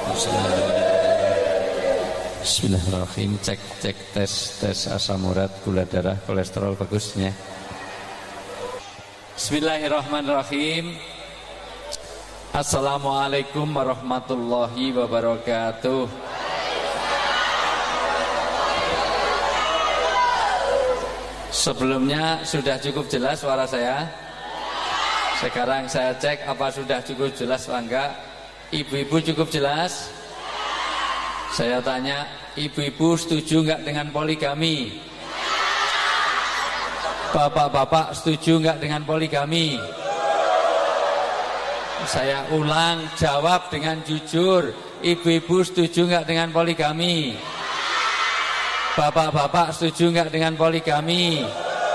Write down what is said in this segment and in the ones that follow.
Bismillahirrahmanirrahim. Cek tes asam urat, gula darah, kolesterol bagusnya. Bismillahirrahmanirrahim. Assalamualaikum warahmatullahi wabarakatuh. Sebelumnya sudah cukup jelas suara saya. Sekarang saya cek apa sudah cukup jelas atau enggak. Ibu-ibu cukup jelas? Saya tanya, ibu-ibu setuju enggak dengan poligami? Bapak-bapak setuju enggak dengan poligami? Saya ulang, jawab dengan jujur. Ibu-ibu setuju enggak dengan poligami? Bapak-bapak setuju enggak dengan poligami?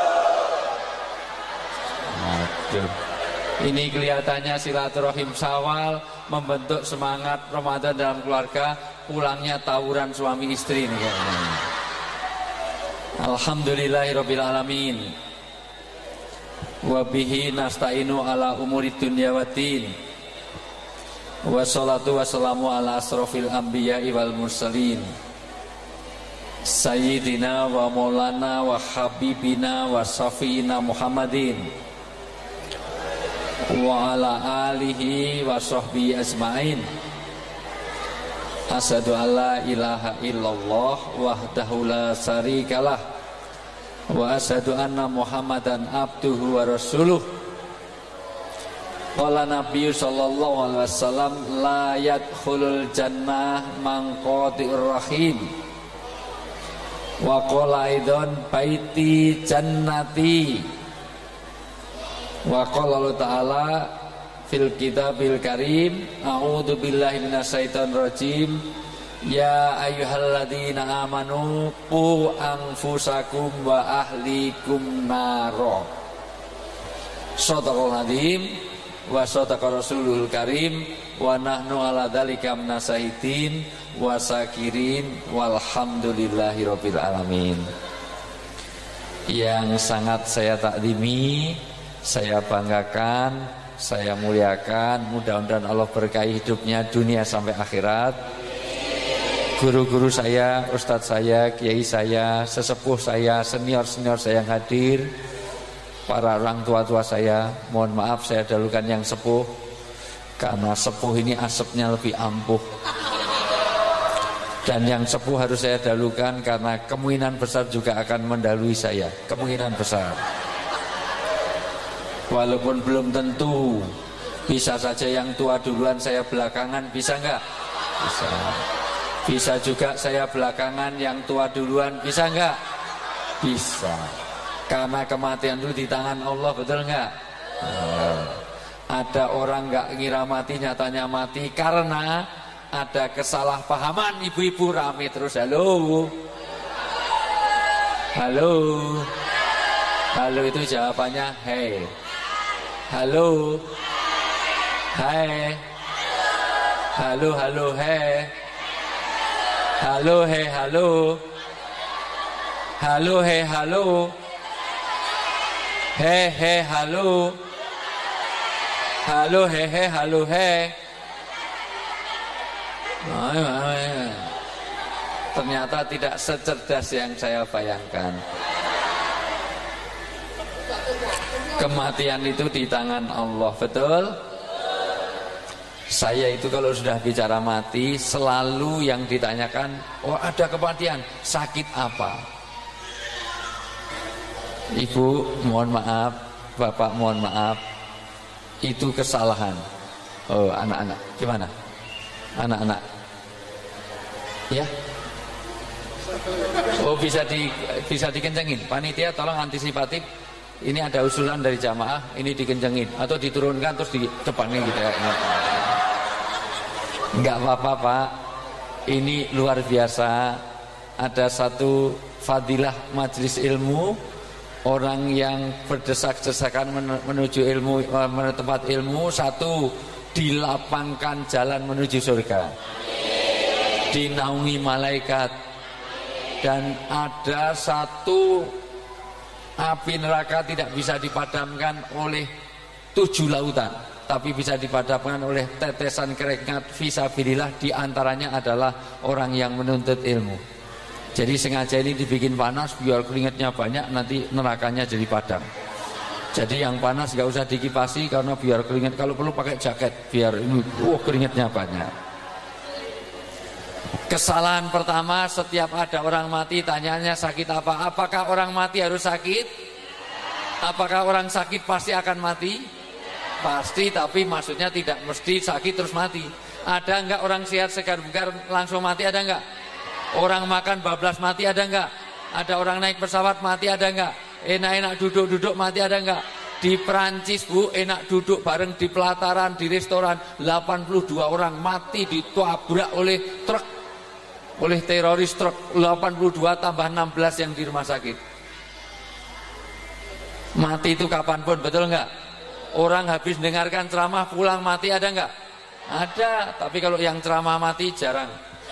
Aduh. Ini kelihatannya silaturahim Syawal membentuk semangat Ramadan dalam keluarga, pulangnya tawuran suami istri ini kayaknya. Alhamdulillahirabbil alamin. Wa bihi nasta'inu ala umuri dunya waddin. Wassalatu wassalamu ala asrofil anbiya'i wal mursalin. Sayyidina wa maulana wa habibina wa safina Muhammadin wa ala alihi wa sahbihi ajma'in. Asyhadu an la ilaha illallah wahdahu la syarikalah wa asyhadu anna Muhammadan abduhu wa rasuluh. Qala Nabi sallallahu alaihi wasallam la yadkhulul jannah man qati'ur rahim. Wa qala aidan baiti jannati. Wa qala Allah ta'ala fil kitabil karim a'udzu billahi minasyaitonir rajim ya ayyuhalladzina amanu qu anfusakum wa ahlikum naro. Shadaqal azim wa shadaqa rasulul karim wa nahnu ala dzalika minasahidin wa sakirin walhamdulillahirabbil alamin. Yang sangat saya takdimi, saya banggakan, saya muliakan, mudah-mudahan Allah berkahi hidupnya dunia sampai akhirat. Guru-guru saya, ustadz saya, kiai saya, sesepuh saya, senior-senior saya yang hadir, para orang tua-tua saya, mohon maaf saya dahulukan yang sepuh, karena sepuh ini asapnya lebih ampuh. Dan yang sepuh harus saya dahulukan karena kemungkinan besar juga akan mendahului saya, kemungkinan besar. Walaupun belum tentu, bisa saja yang tua duluan saya belakangan, bisa enggak? Bisa. Bisa juga saya belakangan yang tua duluan, bisa enggak? Bisa. Karena kematian itu di tangan Allah, betul enggak? Ada orang enggak ngira mati, nyatanya mati karena ada kesalahpahaman. Ibu-ibu rame terus, halo. Halo. Halo itu jawabannya hey. Halo. Hai. Halo, halo, hai. Halo, hai, halo. Halo, hai, halo. He, he, halo. Halo, he, he, halo, he. Ternyata tidak secerdas yang saya bayangkan. Kematian itu di tangan Allah, betul? Saya itu kalau sudah bicara mati selalu yang ditanyakan, oh ada kematian, sakit apa? Ibu mohon maaf, bapak mohon maaf, itu kesalahan. Oh anak-anak, gimana? Anak-anak, ya? Oh bisa dikencengin, panitia tolong antisipatif. Ini ada usulan dari jamaah, ini dikencengin atau diturunkan terus di depannya gitu ya. Enggak apa-apa Pak, ini luar biasa. Ada satu fadilah majelis ilmu, orang yang berdesak-desakan menuju ilmu, tempat ilmu. Satu, dilapangkan jalan menuju surga, dinaungi malaikat. Dan ada satu, api neraka tidak bisa dipadamkan oleh 7 lautan. tapi bisa dipadamkan oleh tetesan keringat fisabilillah, diantaranya adalah orang yang menuntut ilmu. Jadi sengaja ini dibikin panas biar keringatnya banyak, nanti nerakanya jadi padam. Jadi yang panas gak usah dikipasi karena biar keringat, kalau perlu pakai jaket biar ini keringatnya banyak. Kesalahan pertama, setiap ada orang mati tanyanya sakit apa? Apakah orang mati harus sakit? Apakah orang sakit pasti akan mati? Pasti, tapi maksudnya tidak mesti sakit terus mati. Ada enggak orang sehat segar bugar langsung mati, ada enggak? Orang makan bablas mati, ada enggak? Ada orang naik pesawat mati, ada enggak? Enak-enak duduk-duduk mati, ada enggak? Di Perancis Bu, enak duduk bareng di pelataran, di restoran, 82 orang mati ditabrak oleh truk, oleh teroris truk. 82 tambah 16 yang di rumah sakit. Mati itu kapanpun, betul enggak? Orang habis dengarkan ceramah pulang mati, ada enggak? Ada, tapi kalau yang ceramah mati jarang.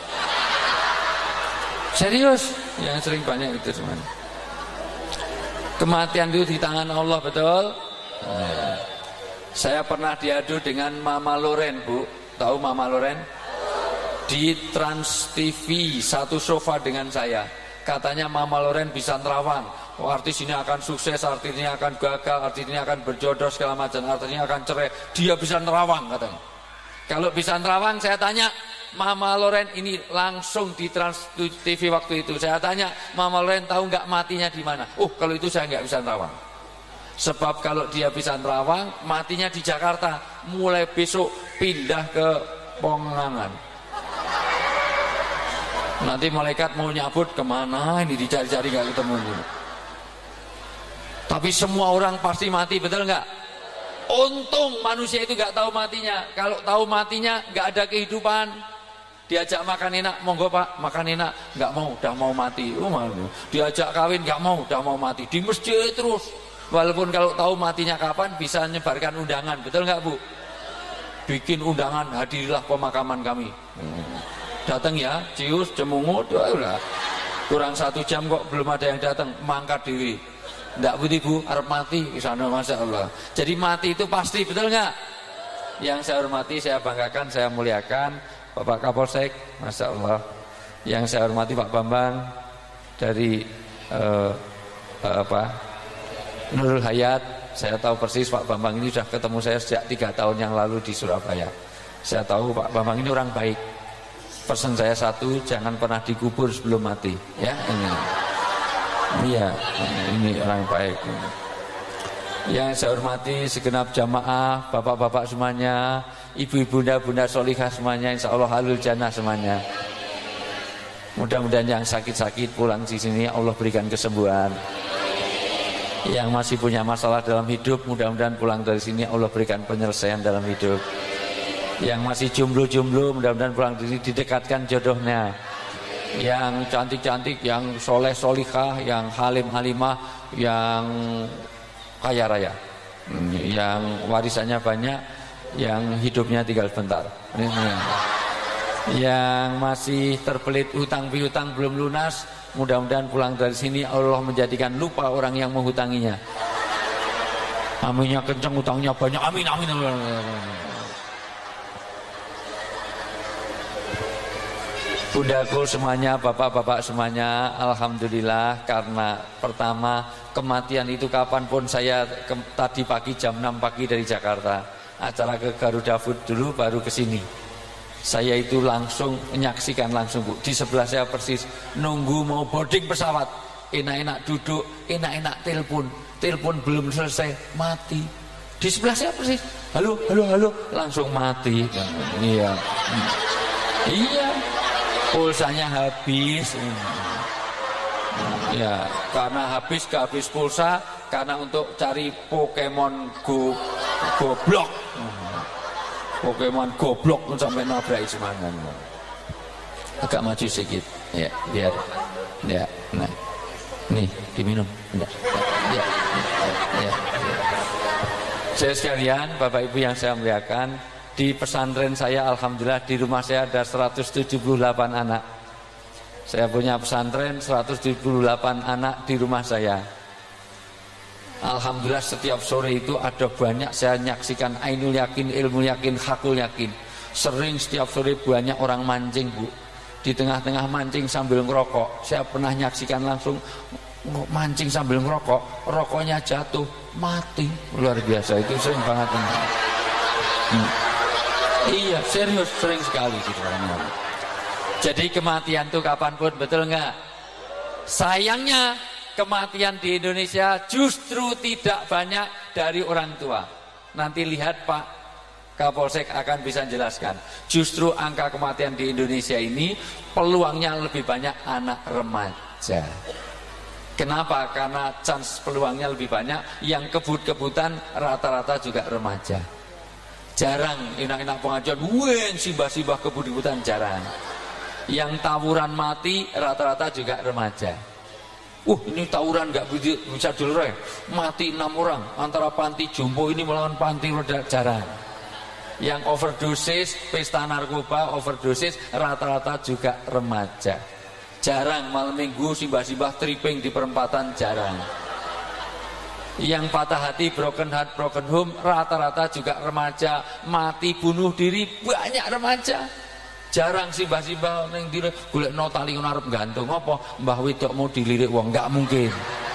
Serius, yang sering banyak itu semuanya. Kematian itu di tangan Allah, betul? Saya pernah diadu dengan Mama Loren, Bu. Tahu Mama Loren? Di Trans TV, satu sofa dengan saya. Katanya Mama Loren bisa nerawang. Oh, artis ini akan sukses, artis ini akan gagal, artis ini akan berjodoh segala macam, artis ini akan cerai. Dia bisa nerawang katanya. Kalau bisa nerawang, saya tanya Mama Loren ini langsung di Trans TV waktu itu. Saya tanya Mama Loren tahu nggak matinya di mana? Oh, kalau itu saya nggak bisa nerawang. Sebab kalau dia bisa nerawang, matinya di Jakarta. Mulai besok pindah ke Pongangan. Nanti malaikat mau nyabut kemana ini, dicari-cari nggak ketemu. Tapi semua orang pasti mati, betul nggak? Untung manusia itu nggak tahu matinya. Kalau tahu matinya nggak ada kehidupan. Diajak makan enak, monggo Pak, makan enak, nggak mau, udah mau mati. Oh malu. Diajak kawin nggak mau, udah mau mati. Di masjid terus. Walaupun kalau tahu matinya kapan bisa menyebarkan undangan, betul nggak Bu? Bikin undangan, hadirilah pemakaman kami. Datang ya, cius, cemungut, udah. Kurang 1 jam kok belum ada yang datang, mangkat diri. Nggak putih Bu, harap mati di sana, Masya Allah. Jadi mati itu pasti, betul nggak? Yang saya hormati, saya banggakan, saya muliakan Bapak Kapolsek, Masya Allah. Yang saya hormati Pak Bambang dari Nurul Hayat. Saya tahu persis Pak Bambang ini sudah ketemu saya sejak 3 tahun yang lalu di Surabaya. Saya tahu Pak Bambang ini orang baik. Pesan saya satu, jangan pernah dikubur sebelum mati, ya ini. Iya, ini orang baik. Yang saya hormati segenap jamaah, bapak-bapak semuanya, ibu-ibu, bunda solihah semuanya, insya Allah halul jannah semuanya. Mudah-mudahan yang sakit-sakit pulang di sini Allah berikan kesembuhan. Yang masih punya masalah dalam hidup, mudah-mudahan pulang dari sini Allah berikan penyelesaian dalam hidup. Yang masih jomblo-jomblo, mudah-mudahan pulang dari sini didekatkan jodohnya. Yang cantik-cantik, yang soleh-solihah, yang halim-halimah, yang kaya raya, yang warisannya banyak, yang hidupnya tinggal bentar. Yang masih terbelit hutang piutang belum lunas, mudah-mudahan pulang dari sini Allah menjadikan lupa orang yang menghutanginya. Aminnya kenceng, hutangnya banyak. Amin, amin, amin. Bundaku semuanya, bapak-bapak semuanya, alhamdulillah, karena pertama kematian itu kapanpun. Saya tadi pagi jam 6 pagi dari Jakarta, acara ke Garuda Food dulu baru ke sini. Saya itu langsung menyaksikan langsung Bu, di sebelah saya persis nunggu mau boarding pesawat, enak-enak duduk, enak-enak telepon belum selesai mati. Di sebelah saya persis, halo, langsung mati. Iya. Pulsanya habis. Ya, karena habis pulsa, karena untuk cari Pokemon goblok. Pokemon goblok sampai nabrak semangat. Agak maju sedikit. Ya, biar. Ya, nah. Nih, diminum. Ya. Saya sekalian, Bapak Ibu yang saya muliakan, di pesantren saya alhamdulillah di rumah saya ada 178 anak. Saya punya pesantren 178 anak di rumah saya. Alhamdulillah setiap sore itu ada banyak saya nyaksikan ainul yakin, ilmu yakin, hakul yakin. Sering setiap sore banyak orang mancing, Bu. Di tengah-tengah mancing sambil ngerokok. Saya pernah nyaksikan langsung mancing sambil ngerokok, rokoknya jatuh, mati. Luar biasa, itu sering banget. Iya, serius, sering sekali gitu. Jadi kematian itu kapanpun, betul nggak? Sayangnya kematian di Indonesia justru tidak banyak dari orang tua. Nanti lihat Pak Kapolsek akan bisa jelaskan. Justru angka kematian di Indonesia ini peluangnya lebih banyak anak remaja. Kenapa? Karena chance peluangnya lebih banyak. Yang kebut-kebutan rata-rata juga remaja. Jarang enak-enak pengajian, sibah-sibah kebut-kebutan jarang. Yang tawuran mati rata-rata juga remaja. Ini tawuran nggak bisa dilerai, mati 6 orang antara panti jompo ini melawan panti roda, jarang. Yang overdosis, pesta narkoba, overdosis rata-rata juga remaja. Jarang malam minggu simbah-simbah tripping di perempatan, jarang. Yang patah hati, broken heart, broken home rata-rata juga remaja. Mati bunuh diri banyak remaja. Jarang simbah-simbah ning dire golekno tali arep gantung apa mbah wedok mau dilirik wong, enggak mungkin.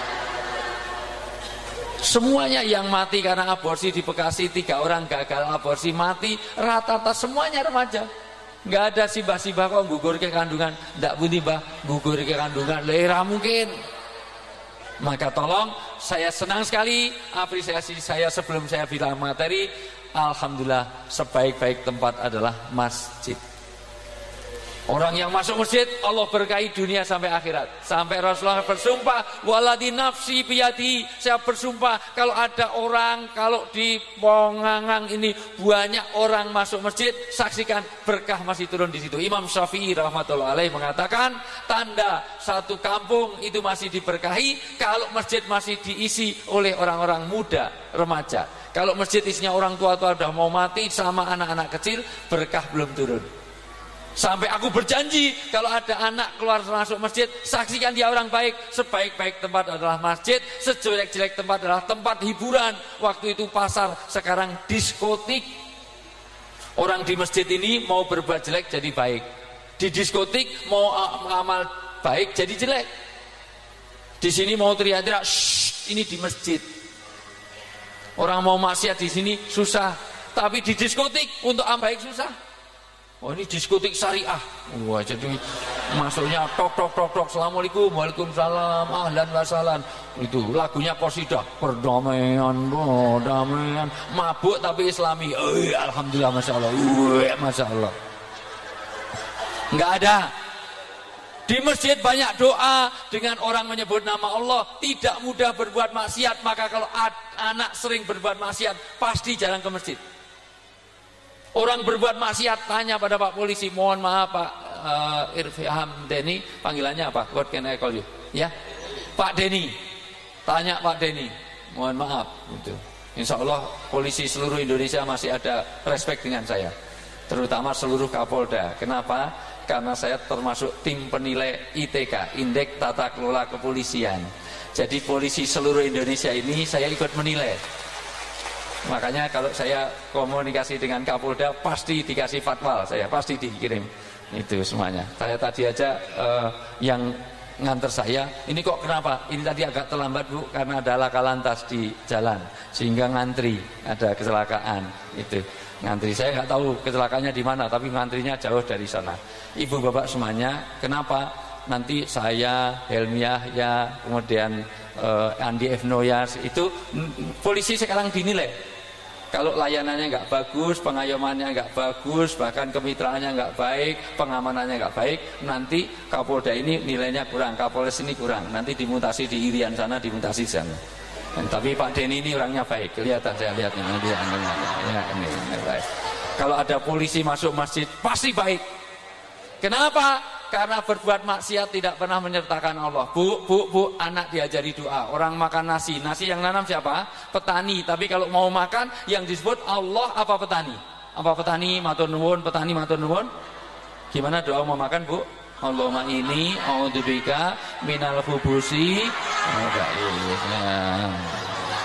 Semuanya yang mati karena aborsi di Bekasi, 3 orang gagal aborsi mati, rata-rata semuanya remaja. Enggak ada simbah-simbah kok gugur ke kandungan, ndak pundi Mbah, gugur ke kandungan, lera mungkin. Maka tolong, saya senang sekali apresiasi saya sebelum saya bilang materi. Alhamdulillah sebaik-baik tempat adalah masjid. Orang yang masuk masjid Allah berkahi dunia sampai akhirat. Sampai Rasulullah bersumpah, waladi nafsi biyadi, saya bersumpah kalau ada orang, kalau di Pongangang ini banyak orang masuk masjid, saksikan berkah masih turun di situ. Imam Syafi'i rahmatullah alaih mengatakan tanda satu kampung itu masih diberkahi kalau masjid masih diisi oleh orang-orang muda, remaja. Kalau masjid isinya orang tua-tua sudah mau mati sama anak-anak kecil, berkah belum turun. Sampai aku berjanji kalau ada anak keluar masuk masjid, saksikan dia orang baik. Sebaik-baik tempat adalah masjid, sejelek-jelek tempat adalah tempat hiburan. Waktu itu pasar, sekarang diskotik. Orang di masjid ini mau berbuat jelek jadi baik, di diskotik mau amal baik jadi jelek. Di sini mau teriak-teriak, ini di masjid. Orang mau maksiat di sini susah, tapi di diskotik untuk amal baik susah. Oh ini diskotik syariah. Wah jadi masuknya tok tok tok tok, assalamualaikum, waalaikumsalam, ahlan wa sahlan. Itu lagunya qasidah, perdamaian, perdamaian, mabuk tapi islami. Alhamdulillah, masya Allah, masya Allah. Enggak ada. Di masjid banyak doa dengan orang menyebut nama Allah, tidak mudah berbuat maksiat. Maka kalau anak sering berbuat maksiat pasti jarang ke masjid. Orang berbuat maksiat tanya pada Pak Polisi, mohon maaf Pak Irfan Denny, panggilannya apa? What can I call you? Ya, Pak Denny. Tanya Pak Denny, mohon maaf. Gitu. Insya Allah polisi seluruh Indonesia masih ada respect dengan saya, terutama seluruh Kapolda. Kenapa? Karena saya termasuk tim penilai ITK, Indeks Tata Kelola Kepolisian. Jadi polisi seluruh Indonesia ini saya ikut menilai. Makanya kalau saya komunikasi dengan Kapolda pasti dikasih fatwa, saya pasti dikirim itu semuanya. Saya tadi aja yang nganter saya, ini kok kenapa? Ini tadi agak terlambat Bu, karena ada laka lantas di jalan sehingga ngantri, ada kecelakaan itu. Ngantri, saya nggak tahu kecelakaannya di mana, tapi ngantrinya jauh dari sana. Ibu bapak semuanya, kenapa? Nanti saya, Helmi Yahya, kemudian Andi F. Noyas, itu polisi sekarang dinilai. Kalau layanannya nggak bagus, pengayomannya nggak bagus, bahkan kemitraannya nggak baik, pengamanannya nggak baik, nanti Kapolda ini nilainya kurang, Kapolres ini kurang, nanti dimutasi di Irian sana, dimutasi di sana. Tapi Pak Denny ini orangnya baik, kelihatan saya lihat ini, ini baik. Kalau ada polisi masuk masjid pasti baik. Kenapa? Karena berbuat maksiat tidak pernah menyertakan Allah. Bu, anak diajari doa. Orang makan nasi yang nanam siapa? Petani. Tapi kalau mau makan yang disebut Allah apa petani? Apa petani matur nuwun, petani matur nuwun? Gimana doa mau makan, Bu? Allahumma ini a'udzubika minal khubusi.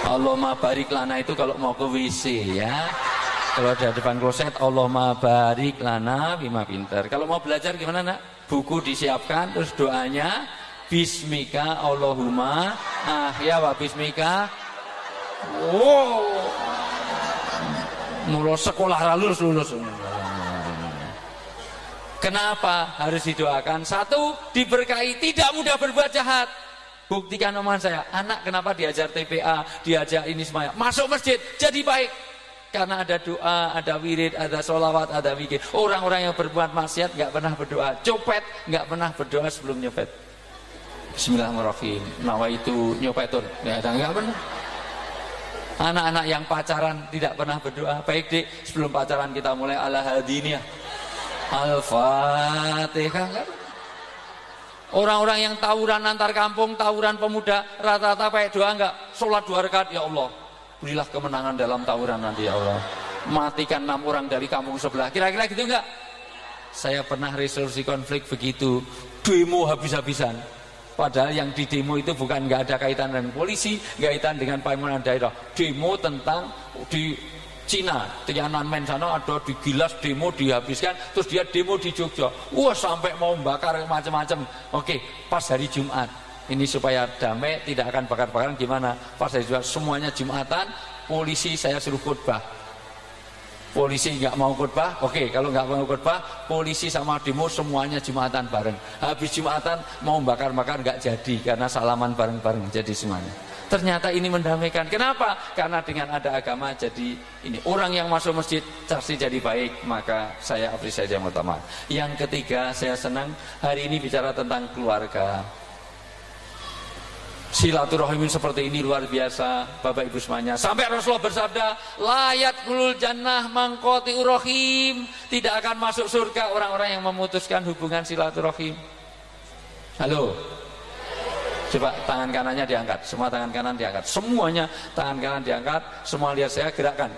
Allahumma barik lana itu kalau mau ke WC ya. Kalau ada depan kloset, Allahumma barik lana, bima pinter. Kalau mau belajar gimana nak? Buku disiapkan, terus doanya Bismika Allahumma ahya wa bismika. Wow, mulu sekolah lulus. Kenapa harus didoakan? Satu, diberkahi, tidak mudah berbuat jahat. Buktikan omongan saya, anak kenapa diajar TPA, diajar ini semuanya, masuk masjid jadi baik. Karena ada doa, ada wirid, ada sholawat, ada zikir. Orang-orang yang berbuat maksiat nggak pernah berdoa, copet nggak pernah berdoa sebelum nyopet. Bismillahirrahmanirrahim. Nawaitu nyopetun, nggak pernah. Anak-anak yang pacaran tidak pernah berdoa. Baik dek, sebelum pacaran kita mulai ala hadiniyah, al-fatihah. Orang-orang yang tawuran antar kampung, tawuran pemuda, rata-rata pakai doa enggak? Sholat 2 rakaat, ya Allah, berilah kemenangan dalam tawuran nanti ya Allah. Matikan 6 orang dari kampung sebelah. Kira-kira gitu enggak? Saya pernah resolusi konflik begitu, demo habis-habisan. Padahal yang di demo itu bukan enggak ada kaitan dengan polisi, enggak kaitan dengan pemerintahan daerah. Demo tentang di Cina, Tiananmen sana ada digilas demo dihabiskan, terus dia demo di Jogja. Wah, sampai mau bakar macam-macam. Oke, pas hari Jumat. Ini supaya damai, tidak akan bakar-bakaran gimana? Pas hari Jumat semuanya Jumatan, polisi saya suruh khutbah. Polisi nggak mau khutbah, oke, kalau nggak mau khutbah, polisi sama demo semuanya Jumatan bareng. Habis Jumatan mau bakar-bakar nggak jadi karena salaman bareng-bareng jadi semuanya. Ternyata ini mendamaikan. Kenapa? Karena dengan ada agama jadi ini. Orang yang masuk masjid pasti jadi baik. Maka saya apresiasi yang utama. Yang ketiga, saya senang hari ini bicara tentang keluarga. Silaturahim seperti ini luar biasa, Bapak Ibu semuanya. Sampai Rasulullah bersabda, layat kulul jannah mangkoti urahim. Tidak akan masuk surga orang-orang yang memutuskan hubungan silaturahim. Halo. Coba tangan kanannya diangkat, semua tangan kanan diangkat, semuanya tangan kanan diangkat, semua lihat saya, gerakan,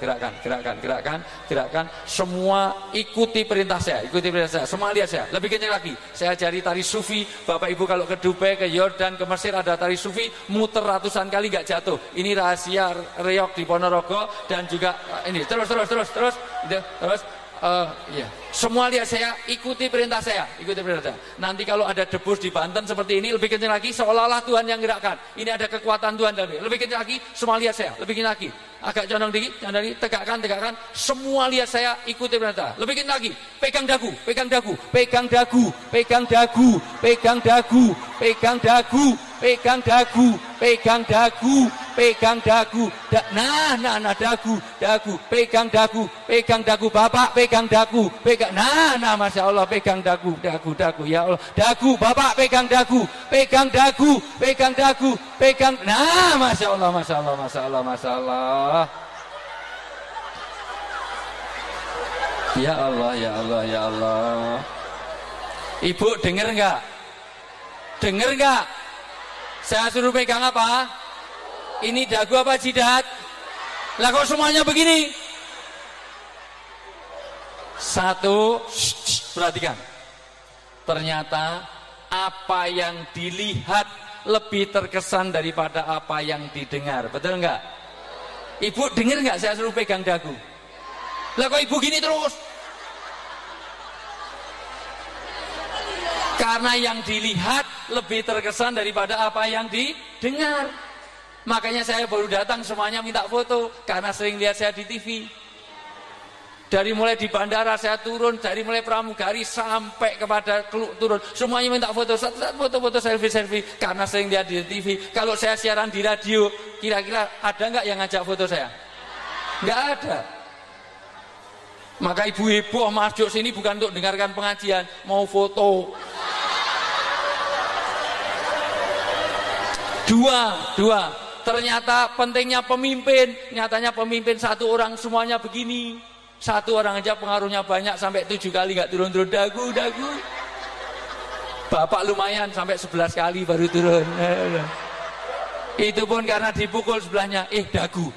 semua ikuti perintah saya, semua lihat saya, lebih kencang lagi, saya ajari tari sufi. Bapak Ibu kalau ke Dubai, ke Yordan, ke Mesir ada tari sufi, muter ratusan kali gak jatuh. Ini rahasia reok di Ponorogo dan juga ini, terus. Ya. Semua lihat saya, ikuti perintah saya. Nanti kalau ada debus di Banten seperti ini, lebih kencang lagi, seolah-olah Tuhan yang gerakkan. Ini ada kekuatan Tuhan dalam. Lebih kencang lagi, semua lihat saya. Lebih kencang lagi, agak condong dikit, tegakkan. Semua lihat saya, ikuti perintah. Lebih kencang lagi, pegang dagu. Bapak pegang dagu. Nah, Masya Allah, pegang dagu, ya Allah, dagu, Bapak pegang dagu. Nah, Masya Allah. Ya Allah. Ibu dengar nggak? Saya suruh pegang apa? Ini dagu apa jidat? Lah kok semuanya begini? Satu, perhatikan. Ternyata apa yang dilihat lebih terkesan daripada apa yang didengar. Betul nggak? Ibu dengar nggak saya suruh pegang dagu? Lah kok ibu gini terus? Karena yang dilihat lebih terkesan daripada apa yang didengar. Makanya saya baru datang semuanya minta foto, karena sering lihat saya di TV. Dari mulai di bandara saya turun, dari mulai pramugari sampai kepada turun, semuanya minta foto, foto selfie, karena sering lihat di TV. Kalau saya siaran di radio, kira-kira ada nggak yang ngajak foto saya? Nggak ada. Maka ibu heboh masuk sini bukan untuk dengarkan pengajian, mau foto. Dua. Ternyata pentingnya pemimpin. Nyatanya pemimpin satu orang semuanya begini. Satu orang aja pengaruhnya banyak, sampai 7 kali nggak turun-turun dagu. Bapak lumayan sampai 11 kali baru turun. Itu pun karena dipukul sebelahnya. Dagu.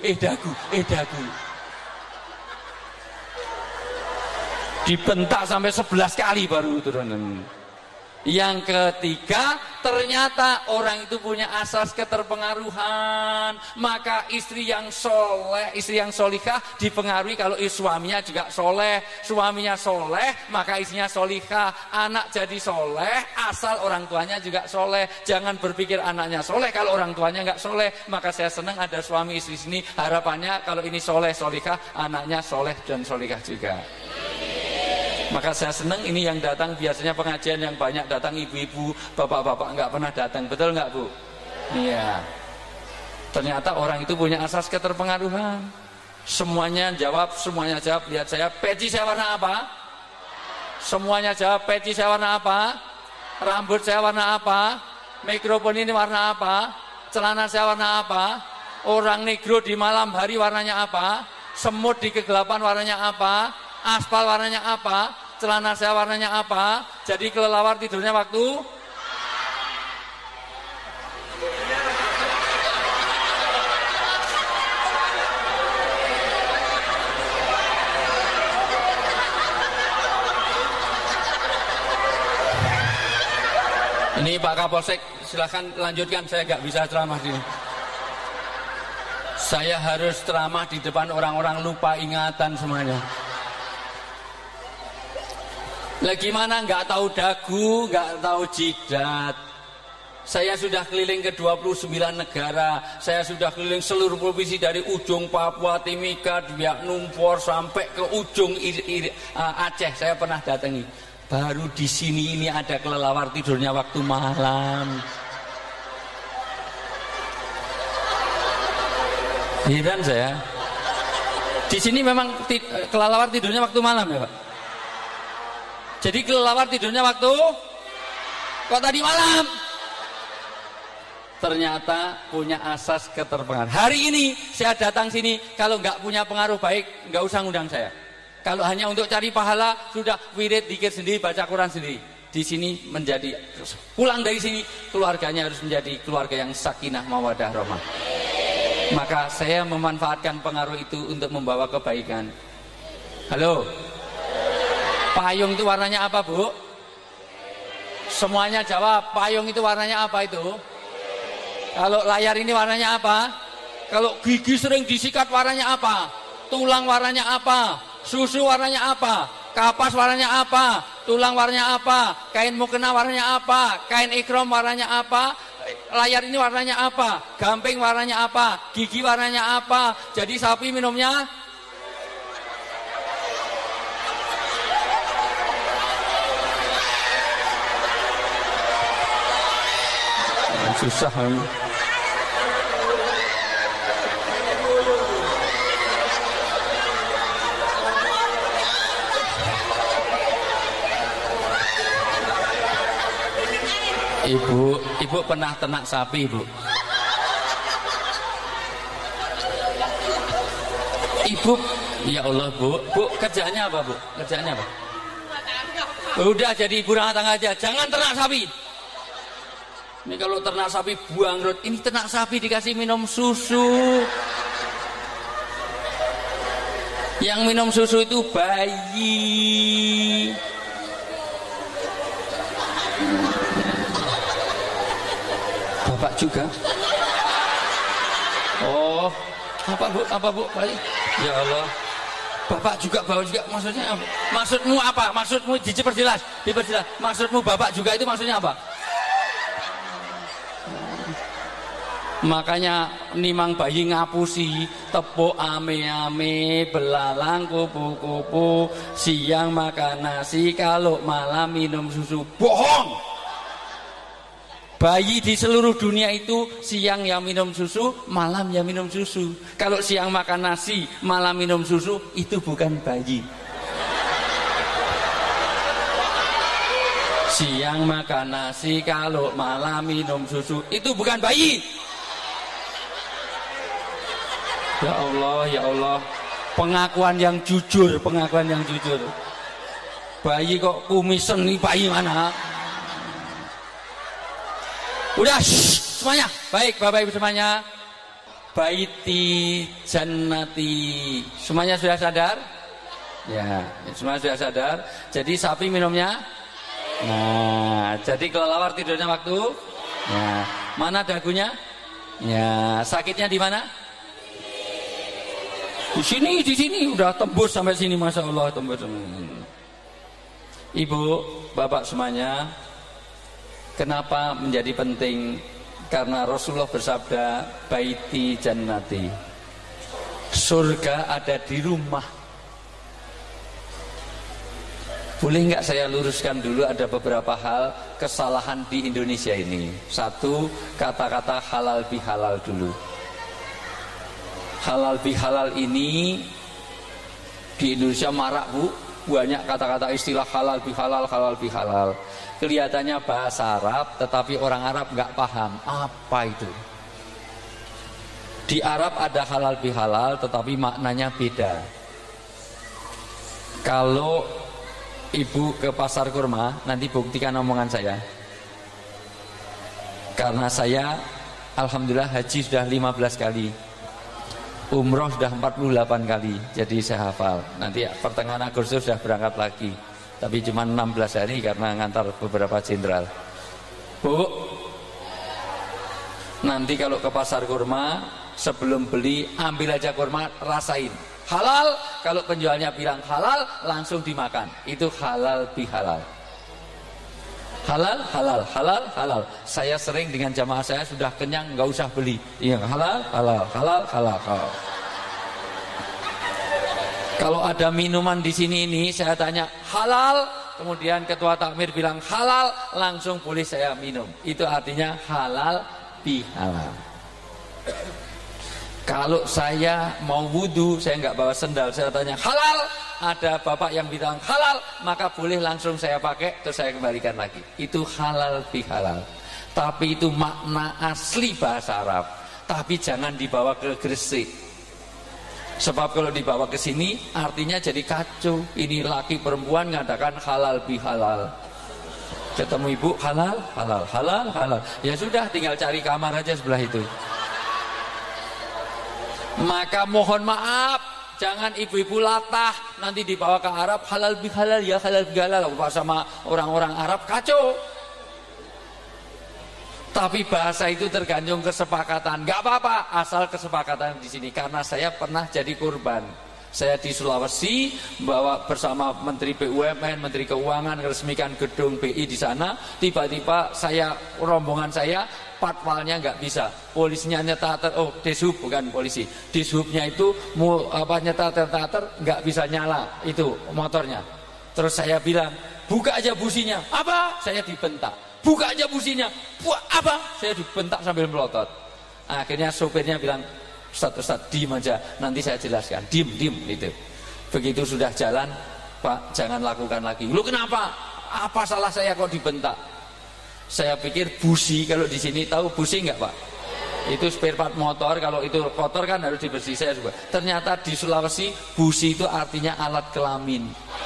Dibentak sampai 11 kali baru turun. Yang ketiga, ternyata orang itu punya asas keterpengaruhan. Maka istri yang soleh, istri yang solikah dipengaruhi kalau suaminya juga soleh. Suaminya soleh, maka istrinya solikah. Anak jadi soleh, asal orang tuanya juga soleh. Jangan berpikir anaknya soleh kalau orang tuanya nggak soleh. Maka saya senang ada suami istri sini. Harapannya kalau ini soleh solikah, anaknya soleh dan solikah juga. Maka saya senang ini yang datang biasanya pengajian yang banyak datang ibu-ibu, bapak-bapak nggak pernah datang, betul nggak Bu? Iya. Ternyata orang itu punya asas keterpengaruhan. Semuanya jawab, lihat saya, peci saya warna apa? Semuanya jawab, peci saya warna apa? Rambut saya warna apa? Mikrofon ini warna apa? Celana saya warna apa? Orang negro di malam hari warnanya apa? Semut di kegelapan warnanya apa? Aspal warnanya apa? Celana saya warnanya apa? Jadi kelelawar tidurnya waktu ini Pak Kapolsek, silahkan lanjutkan, saya nggak bisa ceramah di sini. Saya harus ceramah di depan orang-orang lupa ingatan semuanya. Lah gimana nggak tahu dagu, nggak tahu jidat. Saya sudah keliling ke 29 negara. Saya sudah keliling seluruh provinsi dari ujung Papua, Timika, Biak Numfor sampai ke ujung Aceh. Saya pernah datangi. Baru di sini ini ada kelelawar tidurnya waktu malam. Heran saya. Di sini memang kelelawar tidurnya waktu malam ya Pak? Jadi kelelawar tidurnya waktu kok tadi malam? Ternyata punya asas keterpengaruhan. Hari ini saya datang sini, kalau nggak punya pengaruh baik, nggak usah ngundang saya. Kalau hanya untuk cari pahala, sudah wirid dikir sendiri, baca Quran sendiri. Di sini menjadi, pulang dari sini, keluarganya harus menjadi keluarga yang sakinah mawadah rahmah. Maka saya memanfaatkan pengaruh itu untuk membawa kebaikan. Halo? Payung itu warnanya apa Bu? Semuanya jawab, payung itu warnanya apa itu? Kalau layar ini warnanya apa? Kalau gigi sering disikat warnanya apa? Tulang warnanya apa? Susu warnanya apa? Kapas warnanya apa? Tulang warnanya apa? Kain mukena warnanya apa? Kain ikram warnanya apa? Layar ini warnanya apa? Gamping warnanya apa? Gigi warnanya apa? Jadi sapi minumnya susah. Ibu pernah ternak sapi, Bu? Ibu, ya Allah, Bu, kerjanya apa, Bu? Kerjanya apa? Udah jadi ibu rumah tangga aja, jangan ternak sapi. Ini kalau ternak sapi buangrut, ini ternak sapi dikasih minum susu. Yang minum susu itu bayi. Bapak juga. Oh, apa Bu? Bayi. Ya Allah. Bapak juga bawa juga, maksudnya apa? Maksudmu apa? Maksudmu diperjelas. Maksudmu Bapak juga itu maksudnya apa? Makanya nimang bayi ngapusi, tepuk ame-ame, belalang kupu-kupu, siang makan nasi, kalau malam minum susu. Bohong! Bayi di seluruh dunia itu siang ya minum susu, malam ya minum susu. Kalau siang makan nasi, malam minum susu, itu bukan bayi. Siang makan nasi, kalau malam minum susu, itu bukan bayi. Ya Allah, pengakuan yang jujur. Bayi kok kumisen nih, bayi mana? Udah, semuanya. Baik, Bapak Ibu semuanya. Baiti jannati. Semuanya sudah sadar? Ya, semuanya sudah sadar. Jadi sapi minumnya Nah, jadi kelelawar tidurnya waktu. Nah, mana dagunya? Ya, sakitnya di mana? Di sini udah tembus sampai sini, masya Allah tembus. Ibu, bapak semuanya, kenapa menjadi penting? Karena Rasulullah bersabda, baiti jannati, surga ada di rumah. Boleh nggak saya luruskan dulu ada beberapa hal kesalahan di Indonesia ini. Satu, kata-kata halal bihalal dulu. Halal bihalal ini di Indonesia marak, Bu. Banyak kata-kata istilah halal bihalal, halal bihalal. Kelihatannya bahasa Arab, tetapi orang Arab nggak paham apa itu. Di Arab ada halal bihalal, tetapi maknanya beda. Kalau ibu ke pasar kurma, nanti buktikan omongan saya. Karena saya alhamdulillah haji sudah 15 kali, umroh sudah 48 kali, jadi saya hafal. Nanti pertengahan Agustus sudah berangkat lagi, tapi cuma 16 hari karena ngantar beberapa jenderal. Bu, nanti kalau ke pasar kurma, sebelum beli ambil aja kurma, rasain halal. Kalau penjualnya bilang halal, langsung dimakan. Itu halal bihalal. Halal, halal, halal, halal. Saya sering dengan jamaah saya sudah kenyang, nggak usah beli. Iya, halal, halal, halal, halal, halal. Kalau ada minuman di sini ini, saya tanya halal, kemudian ketua takmir bilang halal, langsung boleh saya minum. Itu artinya halal bihalal. Kalau saya mau wudhu, saya nggak bawa sendal, saya tanya halal, ada bapak yang bilang halal, maka boleh langsung saya pakai, terus saya kembalikan lagi. Itu halal bihalal. Tapi itu makna asli bahasa Arab. Tapi jangan dibawa ke Gresik. Sebab kalau dibawa ke sini, artinya jadi kacau. Ini laki perempuan ngadakan halal bihalal. Ketemu ibu halal, halal, halal, halal. Ya sudah, tinggal cari kamar aja sebelah itu. Maka mohon maaf, jangan ibu-ibu latah nanti dibawa ke Arab halal bihalal, ya halal bihalal sama orang-orang Arab, kacau. Tapi bahasa itu tergantung kesepakatan, nggak apa-apa asal kesepakatan di sini. Karena saya pernah jadi korban. Saya di Sulawesi bawa bersama Menteri BUMN, Menteri Keuangan resmikan gedung BI di sana. Tiba-tiba rombongan saya patwalnya nggak bisa, polisinya nyetar, dishub bukan polisi, dishubnya itu nyetar nggak bisa nyala itu motornya. Terus saya bilang buka aja businya, apa? Saya dibentak. Buka aja businya, apa? Saya dibentak sambil melotot. Akhirnya sopirnya bilang, Ustaz, diem aja, nanti saya jelaskan. Diem gitu. Begitu sudah jalan, Pak, jangan lakukan lagi. Lu kenapa? Apa salah saya kok dibentak? Saya pikir busi, kalau di sini tahu busi nggak Pak? Itu spare part motor, kalau itu kotor kan harus dibersih. Saya juga. Ternyata di Sulawesi busi itu artinya alat kelamin.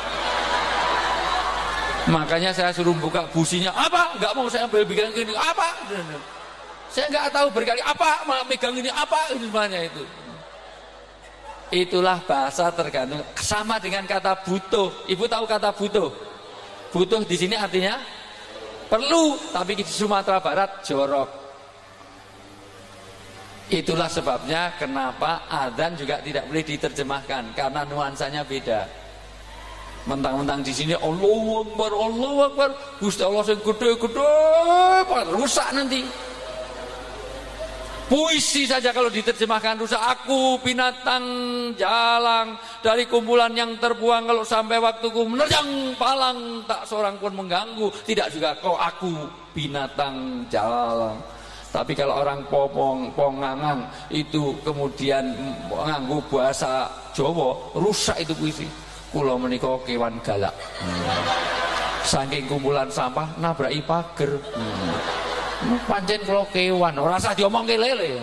Makanya saya suruh buka businya, apa? Nggak mau saya ambil pegang gini, apa? Saya nggak tahu berkali apa, megang ini apa, itu semuanya itu. Itulah bahasa tergantung. Sama dengan kata butuh. Ibu tahu kata butuh? Butuh di sini artinya perlu, tapi di Sumatera Barat jorok. Itulah sebabnya kenapa adzan juga tidak boleh diterjemahkan, karena nuansanya beda. Mentang-mentang di sini Allahu Akbar, Gusti Allah sing gede-gede, rusak nanti. Puisi saja kalau diterjemahkan rusak. Aku binatang jalang dari kumpulan yang terbuang, kalau sampai waktuku menerjang palang tak seorang pun mengganggu. Tidak juga kau aku binatang jalang. Tapi kalau orang pongangan itu kemudian nganggu bahasa Jawa, rusak itu puisi. Kula menika kewan galak. Saking kumpulan sampah nabraki pager. Pancen kula kewan, ora usah diomongke lele.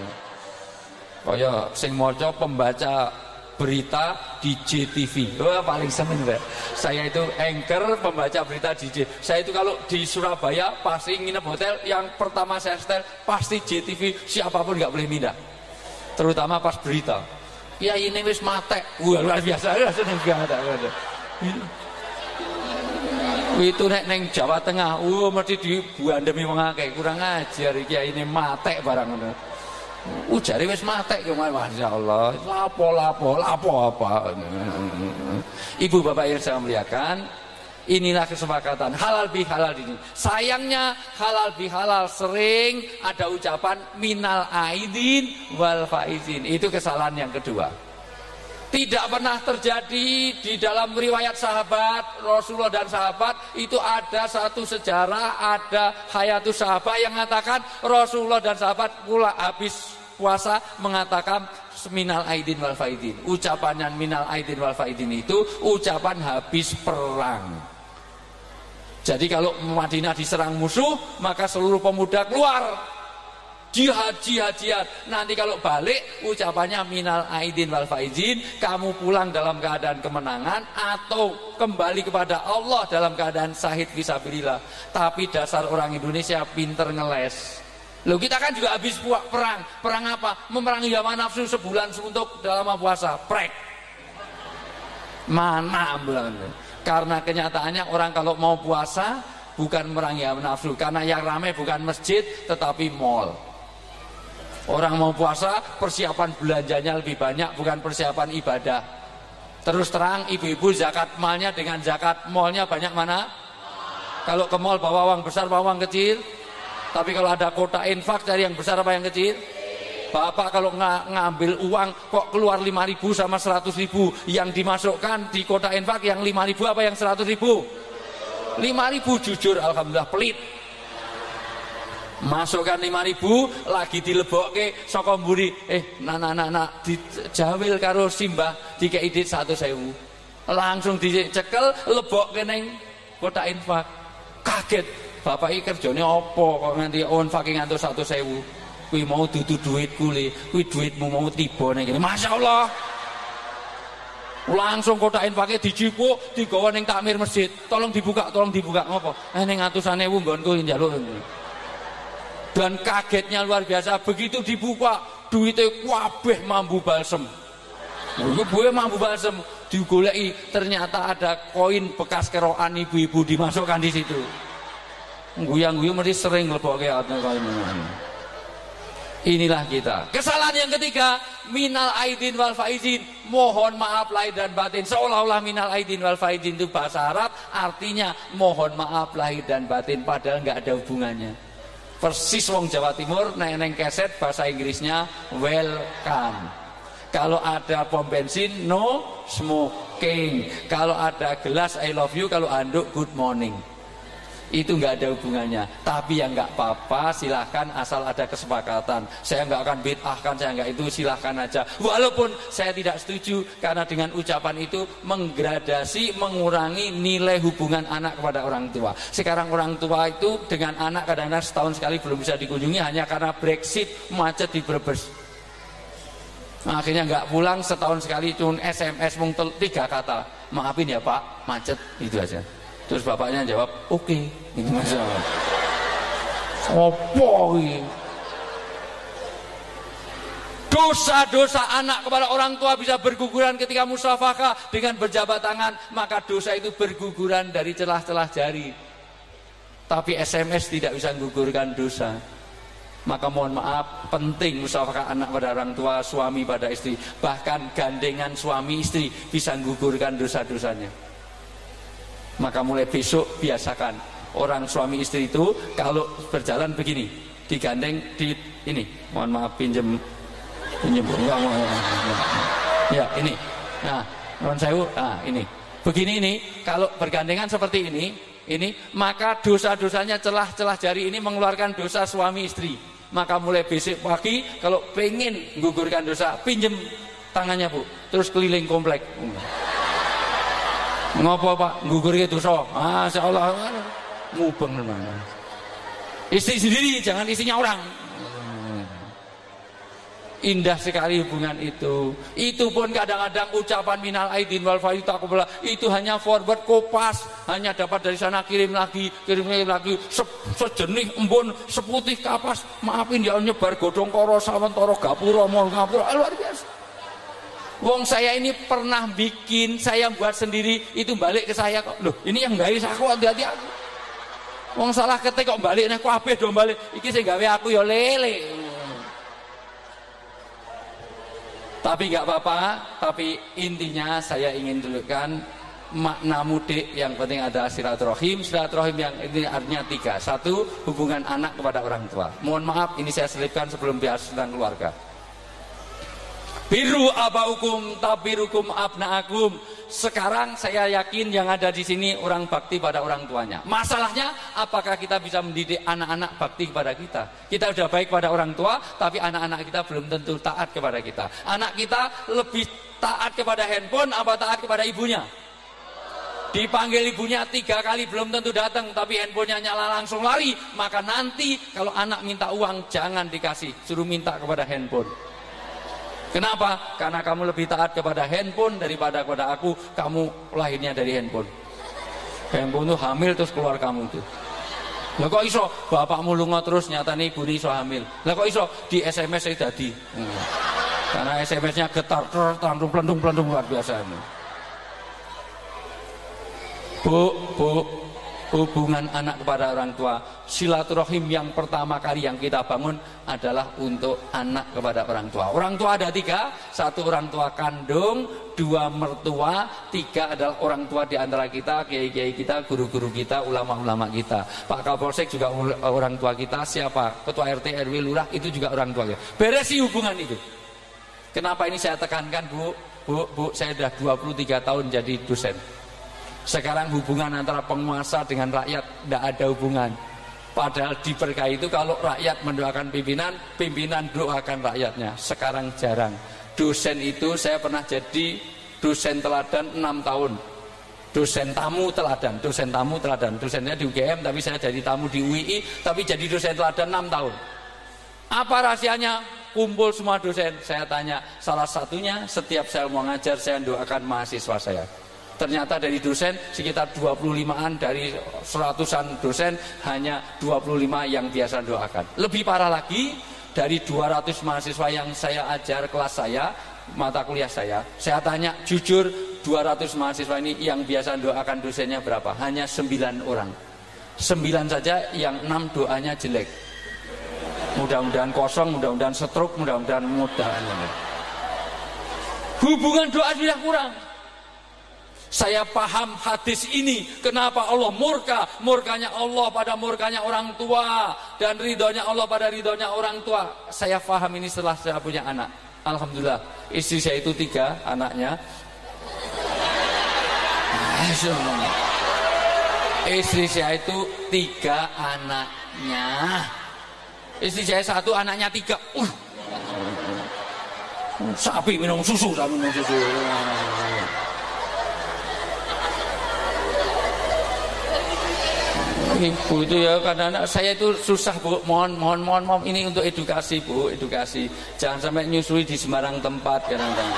Kaya sing maca pembaca berita di JTV. Wah, paling seneng deh. Saya itu anchor pembaca berita di JTV. Saya itu kalau di Surabaya pasti nginep hotel, yang pertama saya setel pasti JTV, siapapun nggak boleh pindah. Terutama pas berita. Ya ini wis matek. Wah, luar biasa. Seneng banget. Itu nek neng Jawa Tengah, mesti dibuandemi wong akeh, kurang ajar iki ini matek barang ngono. Ujare wis matek yo masyaallah. Lapo apa. Ibu bapak yang saya muliakan, inilah kesepakatan halal bihalal ini. Sayangnya halal bihalal sering ada ucapan minal aidin wal faizin. Itu kesalahan yang kedua. Tidak pernah terjadi di dalam riwayat sahabat Rasulullah dan sahabat itu ada satu sejarah, ada hayatus sahabat yang mengatakan Rasulullah dan sahabat pula habis puasa mengatakan minal aidin wal faidin. Ucapannya minal aidin wal faidin itu ucapan habis perang. Jadi kalau Madinah diserang musuh, maka seluruh pemuda keluar jihad. Nanti kalau balik ucapannya minal aidin wal faizin, kamu pulang dalam keadaan kemenangan atau kembali kepada Allah dalam keadaan syahid fisabilillah. Tapi dasar orang Indonesia pinter ngeles. Loh, kita kan juga habis perang. Perang apa? Memerangi hawa nafsu sebulan suntuk dalam puasa. Prek. Mana bulan? Karena kenyataannya orang kalau mau puasa bukan memerangi hawa nafsu, karena yang ramai bukan masjid tetapi mall. Orang mau puasa persiapan belanjanya lebih banyak, bukan persiapan ibadah. Terus terang ibu-ibu zakat malnya dengan zakat mallnya banyak mana? Kalau ke mall bawa uang besar bawa uang kecil. Tapi kalau ada kota infak cari yang besar apa yang kecil? Bapak kalau ngambil uang kok keluar 5.000 sama 100.000, yang dimasukkan di kota infak yang 5.000 apa yang 100.000? 5.000. Jujur alhamdulillah pelit. Masukkan 5.000 lagi dilebokke saka mburi, nak dijawil karo simbah dikei dit 100.000. Langsung dicekel lebokke ning kota infak. Kaget. Bapak iki kerjane apa kok nganti infak ngantos 100.000? Kuwi mau dudu duitku le, kuwi duitmu mau tiba ning kene. Masyaallah. Langsung kota infake dijipuk, digawa ning takmir masjid. Tolong dibuka. Ngopo? Ning atusane ewu nggonku njaluk. Dan kagetnya luar biasa, begitu dibuka duitnya kabeh mambu balsem. Gue mambu balsem digoleki, ternyata ada koin bekas kerokan ibu-ibu dimasukkan di situ. Guyang-guyang mesti sering lebokke koin. Inilah kita. Kesalahan yang ketiga, minal aidin wal faizin, mohon maaf lahir dan batin. Seolah-olah minal aidin wal faizin itu bahasa Arab, artinya mohon maaf lahir dan batin, padahal nggak ada hubungannya. Persis wong Jawa Timur neng keset bahasa Inggrisnya welcome. Kalau ada pom bensin no smoking. Kalau ada gelas I love you, kalau anduk good morning. Itu nggak ada hubungannya. Tapi yang nggak apa-apa, silahkan asal ada kesepakatan. Saya nggak akan bid'ahkan, saya nggak itu, silahkan aja. Walaupun saya tidak setuju karena dengan ucapan itu menggradasi, mengurangi nilai hubungan anak kepada orang tua. Sekarang orang tua itu dengan anak kadang-kadang setahun sekali belum bisa dikunjungi hanya karena Brexit macet di Brebes. Akhirnya nggak pulang, setahun sekali cuma SMS mung 3 kata, maafin ya Pak, macet, itu aja. Terus bapaknya jawab, oke. Itu masalah. Opo ini? Dosa-dosa anak kepada orang tua bisa berguguran ketika musafakah dengan berjabat tangan, maka dosa itu berguguran dari celah-celah jari. Tapi SMS tidak bisa menggugurkan dosa. Maka mohon maaf, penting musafakah anak pada orang tua, suami pada istri. Bahkan gandengan suami istri bisa menggugurkan dosa-dosanya. Maka mulai besok biasakan orang suami istri itu kalau berjalan begini, digandeng di ini. Mohon maaf pinjem ya ini. Nah, non sewu, ini. Begini ini, kalau bergandengan seperti ini, maka dosa-dosanya celah-celah jari ini mengeluarkan dosa suami istri. Maka mulai besok pagi kalau pengen gugurkan dosa, pinjem tangannya Bu, terus keliling komplek. Ngopo Pak, gugur gitu so. Insyaallah mubeng mana. Istri sendiri, jangan istrinya orang. Indah sekali hubungan itu. Itu pun kadang-kadang ucapan minal aidin wal faizin taqabbalah itu hanya forward kopas, hanya dapat dari sana kirim lagi, sejenih embun seputih kapas. Maafin ya nyebar godhong karo sawentara gapura mall ngapura luar biasa. Wong saya ini pernah bikin, saya buat sendiri, itu balik ke saya kok. Loh, ini yang gawe aku, hati-hati aku. Wong salah ketik kok balik nek kabeh do balik. Iki sing gawe aku ya lele. Tapi nggak apa-apa, tapi intinya saya ingin tunjukkan makna mudik yang penting ada silaturahim. Silaturahim yang ini artinya 3. 1, hubungan anak kepada orang tua. Mohon maaf, ini saya selipkan sebelum bahas tentang keluarga. Biru abaukum tabirukum abnaakum. Sekarang saya yakin yang ada di sini orang bakti pada orang tuanya. Masalahnya apakah kita bisa mendidik anak-anak bakti kepada kita? Kita sudah baik pada orang tua, tapi anak-anak kita belum tentu taat kepada kita. Anak kita lebih taat kepada handphone apa taat kepada ibunya? Dipanggil ibunya 3 kali belum tentu datang, tapi handphonenya nyala langsung lari. Maka nanti kalau anak minta uang jangan dikasih, suruh minta kepada handphone. Kenapa? Karena kamu lebih taat kepada handphone daripada kepada aku. Kamu lahirnya dari handphone. Handphone itu hamil terus keluar kamu itu. Lah kok iso bapakmu lunga terus nyatane ibune iso hamil. Lah kok iso di SMS saya dadi. Karena SMS-nya getar pelendung luar biasa ini. Bu, hubungan anak kepada orang tua, silaturahim yang pertama kali yang kita bangun adalah untuk anak kepada orang tua. Orang tua ada 3, 1 orang tua kandung, 2 mertua, 3 adalah orang tua di antara kita, kiai-kiai kita, guru-guru kita, ulama-ulama kita. Pak Kapolsek juga orang tua kita, siapa? Ketua RT, RW, lurah itu juga orang tua kita. Beresi hubungan itu. Kenapa ini saya tekankan, Bu, saya sudah 23 tahun jadi dosen. Sekarang hubungan antara penguasa dengan rakyat tidak ada hubungan. Padahal diberkahi itu kalau rakyat mendoakan pimpinan, pimpinan doakan rakyatnya. Sekarang jarang. Dosen itu saya pernah jadi dosen teladan 6 tahun. Dosen tamu teladan. Dosennya di UGM tapi saya jadi tamu di UII, tapi jadi dosen teladan 6 tahun. Apa rahasianya? Kumpul semua dosen. Saya tanya, salah satunya setiap saya mau ngajar saya doakan mahasiswa saya. Ternyata dari dosen sekitar 25-an dari 100-an dosen hanya 25 yang biasa doakan. Lebih parah lagi, dari 200 mahasiswa yang saya ajar kelas saya, mata kuliah saya tanya jujur 200 mahasiswa ini yang biasa doakan dosennya berapa? Hanya 9 orang. 9 saja yang 6 doanya jelek. Mudah-mudahan kosong, mudah-mudahan stroke, mudah-mudahan hubungan doa sudah kurang. Saya paham hadis ini, kenapa Allah murka. Murkanya Allah pada murkanya orang tua, dan ridhonya Allah pada ridhonya orang tua. Saya paham ini setelah saya punya anak. Alhamdulillah, istri saya itu 3 anaknya. Istri saya itu 3 anaknya. Istri saya 1, anaknya 3. Sapi minum susu. Ibu itu ya kadang-kadang saya itu susah, Bu. Mohon ini untuk edukasi, Bu, edukasi. Jangan sampai nyusui di sembarang tempat kadang-kadang.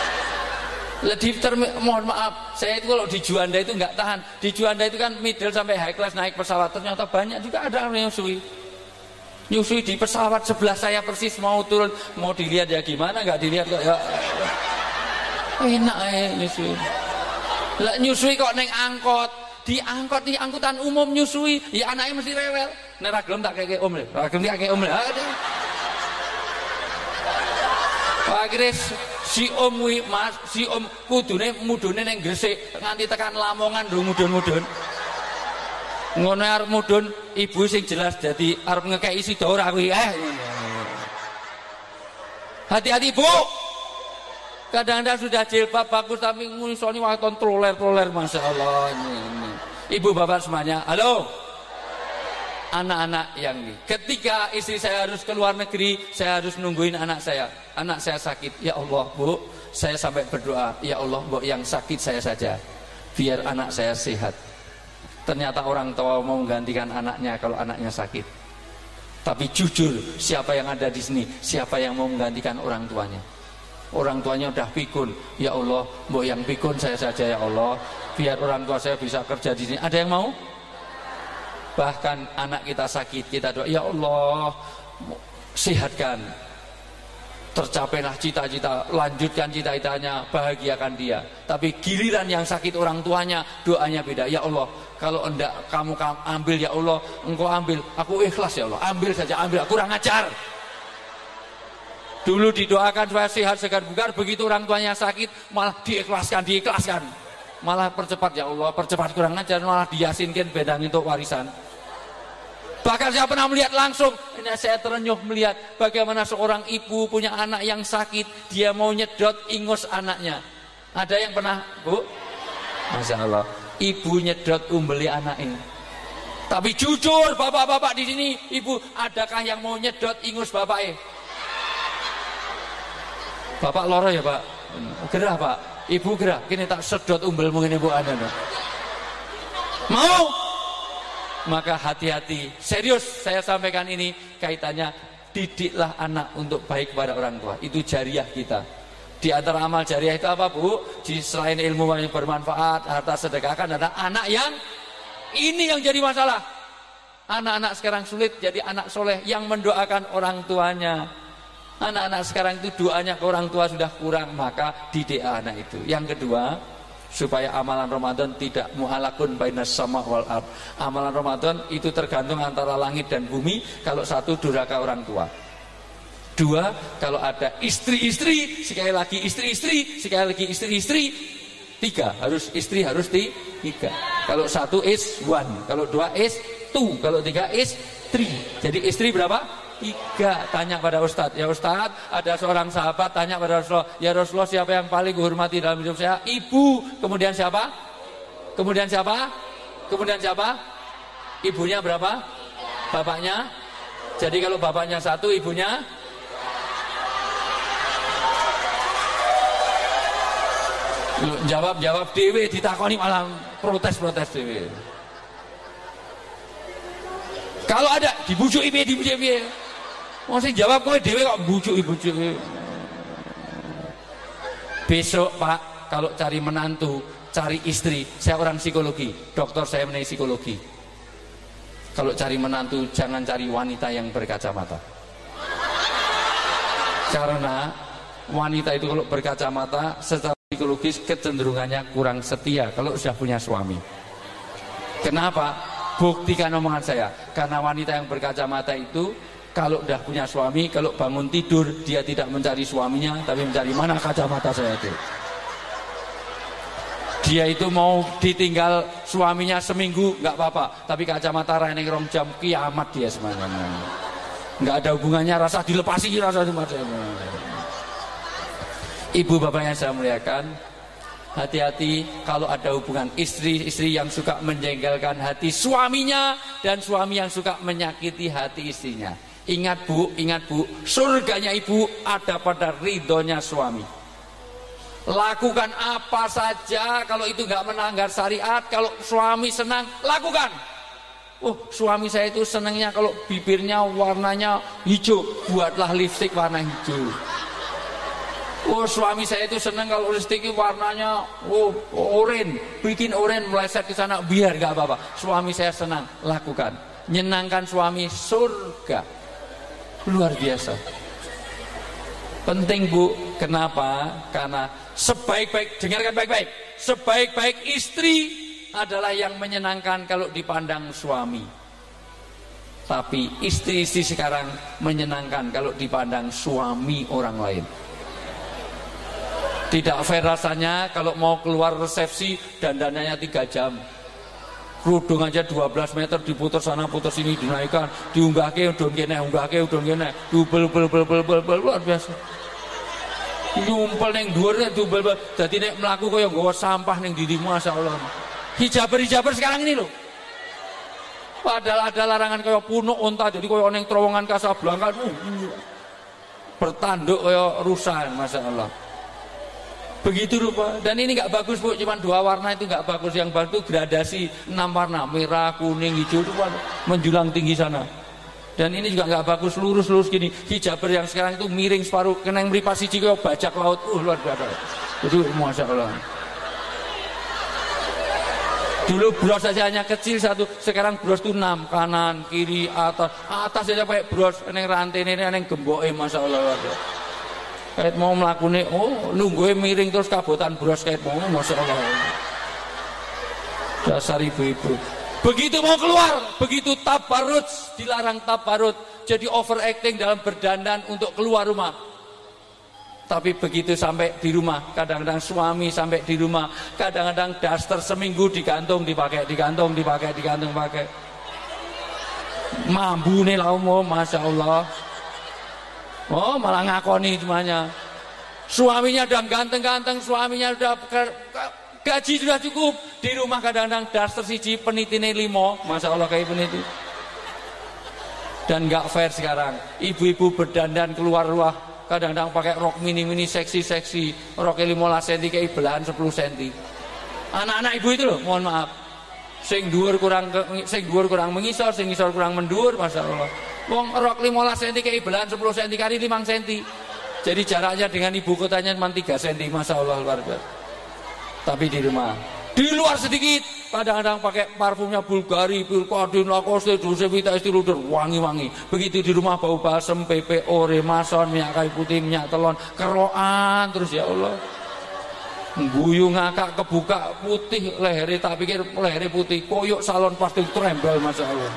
Mohon maaf, saya itu kalau di Juanda itu nggak tahan. Di Juanda itu kan middle sampai high class naik pesawat, ternyata banyak juga ada yang nyusui. Nyusui di pesawat sebelah saya persis mau turun, mau dilihat ya gimana, nggak dilihat kok ya. Enak nyusui. Lah nyusui kok neng angkot. Diangkut di angkutan umum nyusui, ya anaknya mesti rewel. Nek ra gelem tak keke om le. Ra gelem tak keke om le. Akhirnya si om kudune mudune ning Gresik nganti tekan Lamongan lho mudun-mudun. Ngono arep mudun ibu sing jelas dadi arep ngekeki sida ora kuwi. Hati-hati, Bu. Kadang-kadang sudah jilbab bagus tapi ngulisoni waton troler Masya Allah ini. Ibu bapak semuanya, halo. Anak-anak yang ini, ketika istri saya harus ke luar negeri, saya harus nungguin anak saya. Anak saya sakit, ya Allah, Bu, saya sampai berdoa, ya Allah, Bu, yang sakit saya saja, biar anak saya sehat. Ternyata orang tua mau menggantikan anaknya kalau anaknya sakit. Tapi jujur, siapa yang ada di sini, siapa yang mau menggantikan orang tuanya? Orang tuanya udah pikun, ya Allah, mbok yang pikun saya saja ya Allah, biar orang tua saya bisa kerja di sini. Ada yang mau? Bahkan anak kita sakit, kita doa, ya Allah, sehatkan. tercapailah cita-cita, lanjutkan cita-citanya, bahagiakan dia. Tapi giliran yang sakit orang tuanya, doanya beda. Ya Allah, kalau enggak kamu ambil ya Allah, engkau ambil, aku ikhlas ya Allah, ambil saja, ambil, kurang ajar. Dulu didoakan supaya sehat segar bugar, begitu orang tuanya sakit malah diikhlaskan. Malah percepat ya Allah, percepat, kurang ajar, malah diyasinkan bedang untuk warisan. Bahkan saya pernah melihat langsung, ini saya terenyuh melihat bagaimana seorang ibu punya anak yang sakit, dia mau nyedot ingus anaknya. Ada yang pernah, Bu? Masya Allah, ibu nyedot umbeli anaknya. Tapi jujur, bapak-bapak di sini, ibu, adakah yang mau nyedot ingus bapaknya? Bapak loro ya Pak? Gerah Pak? Ibu gerah, kini tak sedot umbel mungkin ibu Anda. Mau? Maka hati-hati, serius saya sampaikan ini kaitannya, didiklah anak untuk baik kepada orang tua. Itu jariah kita. Di antara amal jariah itu apa Bu? Selain ilmu yang bermanfaat, harta sedekah, kan ada anak yang ini yang jadi masalah. Anak-anak sekarang sulit jadi anak soleh yang mendoakan orang tuanya. Anak-anak sekarang itu doanya ke orang tua sudah kurang, maka didik anak itu. Yang kedua, supaya amalan Ramadan tidak mu'alakun bainas sama wal ard. Amalan Ramadan itu tergantung antara langit dan bumi. Kalau satu, durhaka orang tua. Dua, kalau ada istri-istri, sekali lagi istri-istri, sekali lagi istri-istri. Tiga, harus istri, harus tiga. Kalau satu is one, kalau dua is two, kalau tiga is three. Jadi istri berapa? Tiga. Tanya pada Ustadz, ya Ustadz, ada seorang sahabat tanya pada Rasulullah, ya Rasulullah, siapa yang paling dihormati dalam hidup saya? Ibu. Kemudian siapa? Kemudian siapa? Kemudian siapa? Ibunya berapa? Bapaknya? Jadi kalau bapaknya satu, ibunya? Jawab dewe, ditakoni malah protes dewe. Kalau ada dibujuk ibu. Masih jawab kowe dhewe kok bujuk. Besok Pak, kalau cari menantu, cari istri, saya orang psikologi, dokter saya mengenai psikologi. Kalau cari menantu jangan cari wanita yang berkacamata. Karena wanita itu kalau berkacamata secara psikologis kecenderungannya kurang setia kalau sudah punya suami. Kenapa? Buktikan omongan saya. Karena wanita yang berkacamata itu kalau udah punya suami, kalau bangun tidur dia tidak mencari suaminya, tapi mencari mana kacamata saya itu. Dia itu mau ditinggal suaminya seminggu nggak apa-apa, tapi kacamata reneng rong jam kiamat dia semuanya. Nggak ada hubungannya, rasa dilepasi, rasa dimarahin. Ibu bapak yang saya muliakan, hati-hati kalau ada hubungan istri-istri yang suka menjengkelkan hati suaminya dan suami yang suka menyakiti hati istrinya. Ingat bu, surganya ibu ada pada ridhonya suami. Lakukan apa saja kalau itu nggak melanggar syariat, kalau suami senang, lakukan. Suami saya itu senangnya kalau bibirnya warnanya hijau, buatlah lipstik warna hijau. Suami saya itu senang kalau lipstik warnanya oranye, bikin oranye meleset ke sana, biar nggak apa-apa. Suami saya senang, lakukan. Nyenangkan suami, surga. Luar biasa. Penting bu, kenapa? Karena sebaik-baik, dengarkan baik-baik, sebaik-baik istri adalah yang menyenangkan kalau dipandang suami. Tapi istri-istri sekarang menyenangkan kalau dipandang suami orang lain. Tidak fair rasanya kalau mau keluar resepsi dandanannya 3 jam. Kerudung aja 12 meter diputar sana putar sini dinaikkan, diunggahke udon kene, dubel luar biasa. Nyumpel ning dhuwur dubel, dadi nek mlaku kaya nggawa sampah ning dirimu, masyaallah. Hijaber sekarang ini loh. Padahal ada larangan kaya punuk unta, jadi kaya ning terowongan Kasablanka bertanduk kaya rusa, masyaallah. Begitu rupa. Dan ini nggak bagus bu, cuma 2 warna itu nggak bagus. Yang bagus itu gradasi 6 warna, merah, kuning, hijau itu menjulang tinggi sana. Dan ini juga nggak bagus, lurus gini. Hijaber yang sekarang itu miring separuh, kena yang meripas siji kaya bajak laut, luar biasa. Itu masya Allah. Dulu bros saja hanya kecil 1, sekarang bros itu 6, kanan, kiri, atas saja pakai bros, neng rantai, neng gemboke, masya Allah. Kait mau mlakune nungguhe miring terus kabotan bros kait mau masyaallah. Dasar ibu-ibu. Begitu mau keluar, begitu tabarut, dilarang tabarut. Jadi overacting dalam berdandan untuk keluar rumah. Tapi begitu sampai di rumah, kadang-kadang suami sampai di rumah, kadang-kadang daster seminggu digantung dipakai. Mambune lah masya Allah. Oh malah ngakoni semuanya. Suaminya udah ganteng-ganteng, suaminya udah gaji sudah cukup. Di rumah kadang-kadang daster siji penitine 5, masya Allah kayak peniti. Dan nggak fair sekarang, ibu-ibu berdandan keluar rumah. Kadang-kadang pakai rok mini-mini seksi-seksi, rok 15 cm kayak belahan 10 cm. Anak-anak ibu itu loh, mohon maaf. Sing dhuwur kurang mengisor, sing ngisor kurang mendur, masyaallah. Wong rok 15 cm kayak belahan 10 cm kali 5 cm. Jadi jaraknya dengan ibu kotanya cuma 3 cm, masyaallah luar biasa. Tapi di rumah, di luar sedikit, kadang-kadang pakai parfumnya Bulgari, Pilkadin, Lacoste, Dolce Vita, Estée Lauder, wangi-wangi. Begitu di rumah bau balsem, PPO, Remason, minyak kayu putih, minyak telon, keroan terus ya Allah. Guyu ngakak kebuka putih lehernya, tak pikir lehernya putih, koyok salon pasti trembel masya Allah.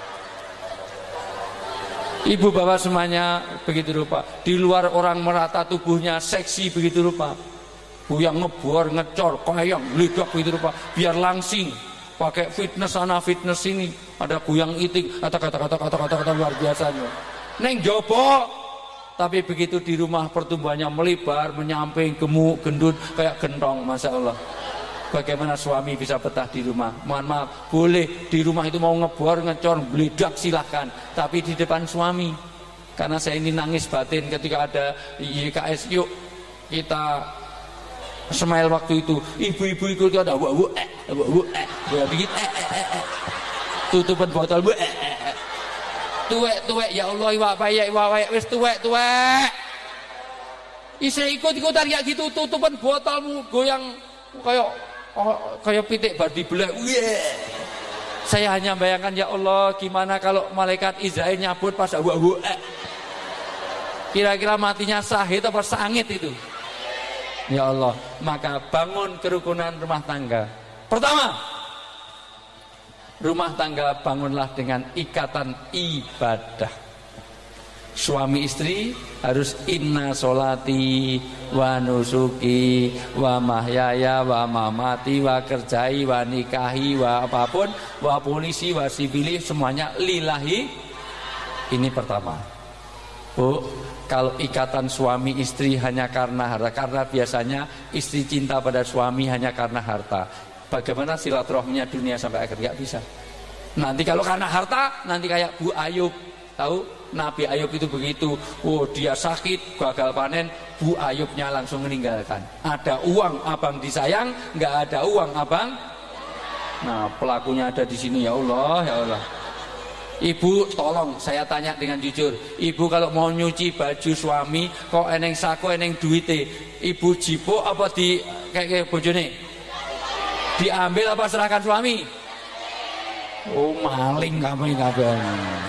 Ibu bapak semuanya begitu rupa. Di luar orang merata tubuhnya seksi begitu rupa. Yang ngebor, ngecor, kayang, lidak begitu rupa, biar langsing. Pakai fitness sana, fitness sini. Ada kuyang iting, kata-kata luar biasanya. Neng jopo. Tapi begitu di rumah pertumbuhannya melebar, menyamping, gemuk, gendut, kayak gentong, masya Allah. Bagaimana suami bisa betah di rumah? Mohon maaf, boleh di rumah itu mau ngebor, ngecor, beledak silahkan. Tapi di depan suami. Karena saya ini nangis batin ketika ada YKS, yuk kita smile waktu itu, ibu-ibu ikut ada tutupan botol tuwek ya Allah iwak payek wis tuwek isi ikut-ikutan kayak gitu, tutupan botolmu goyang kayak pitik bar dibelek. Saya hanya bayangkan ya Allah gimana kalau malaikat Israel nyabut pas kira-kira matinya sahid apa sangit itu. Ya Allah, maka bangun kerukunan rumah tangga. Pertama, rumah tangga bangunlah dengan ikatan ibadah. Suami istri harus inna solati wa nusuki wa mahyaya wa mamati wa kerjai wa nikahi wa apapun wa polisi wa sibili semuanya lillahi. Ini pertama. Bu, kalau ikatan suami istri hanya karena harta, karena biasanya istri cinta pada suami hanya karena harta. Bagaimana silaturahminya dunia sampai akhir? Gak bisa. Nanti kalau karena harta, nanti kayak Bu Ayub. Tahu Nabi Ayub itu begitu. Oh dia sakit, gagal panen, Bu Ayubnya langsung meninggalkan. Ada uang abang disayang, nggak ada uang abang. Nah pelakunya ada di sini ya Allah, ya Allah. Ibu tolong saya tanya dengan jujur, ibu kalau mau nyuci baju suami kok eneng sako eneng duite, ibu jipo apa di kayak bojone diambil apa serahkan suami? Oh maling kamu kabeh.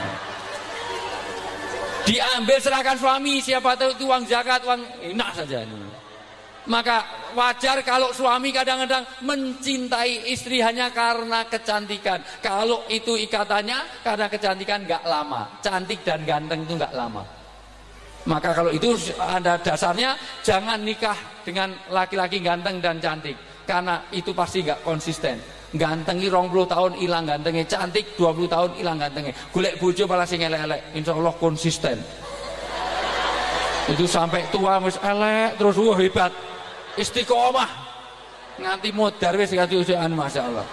Diambil serahkan suami, siapa tahu itu uang zakat, uang enak saja. Maka wajar kalau suami kadang-kadang mencintai istri hanya karena kecantikan. Kalau itu ikatannya karena kecantikan nggak lama. Cantik dan ganteng itu nggak lama. Maka kalau itu ada dasarnya, jangan nikah dengan laki-laki ganteng dan cantik. Karena itu pasti nggak konsisten. Gantengi 20 tahun hilang gantengnya, cantik 20 tahun hilang gantengnya. Golek bojo malah sing elek-elek, insya Allah konsisten. Itu sampai tua wis elek terus hebat. Istiqomah nganti modar wis ganti usiaan masyaallah.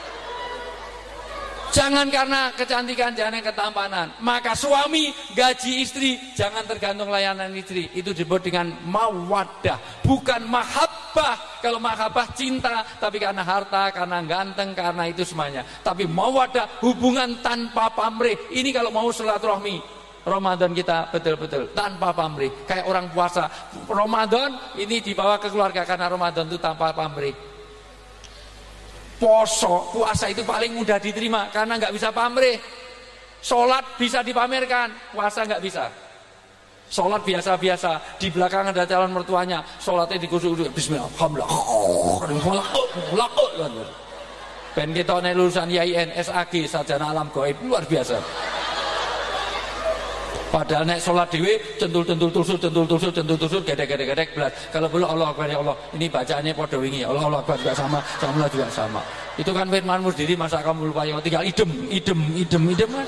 Jangan karena kecantikan, jangan ketampanan. Maka suami gaji istri jangan tergantung layanan istri. Itu disebut dengan mawaddah, bukan mahabbah. Kalau mahabbah cinta, tapi karena harta, karena ganteng, karena itu semuanya. Tapi mawaddah hubungan tanpa pamrih. Ini kalau mau silaturahmi. Ramadan kita betul-betul tanpa pamrih, kayak orang puasa. Ramadan ini dibawa ke keluarga karena Ramadan itu tanpa pamrih. Puasa itu paling mudah diterima karena nggak bisa pamrih. Sholat bisa dipamerkan, puasa nggak bisa. Sholat biasa-biasa, di belakang ada calon mertuanya, sholatnya dikusuk-kusuk, bismillah, alhamdulillah, ben kita nek lulusan YIN, SAG, sarjana alam gaib, luar biasa. Padahal nek sholat dewe, centul tusuk, gedek belas. Kalau belum Allah Akbar ya Allah, ini bacaannya podo wingi, Allah Akbar juga sama, Allah juga sama. Itu kan firmanmu sendiri, masa kamu lupa ya, tinggal idem mas.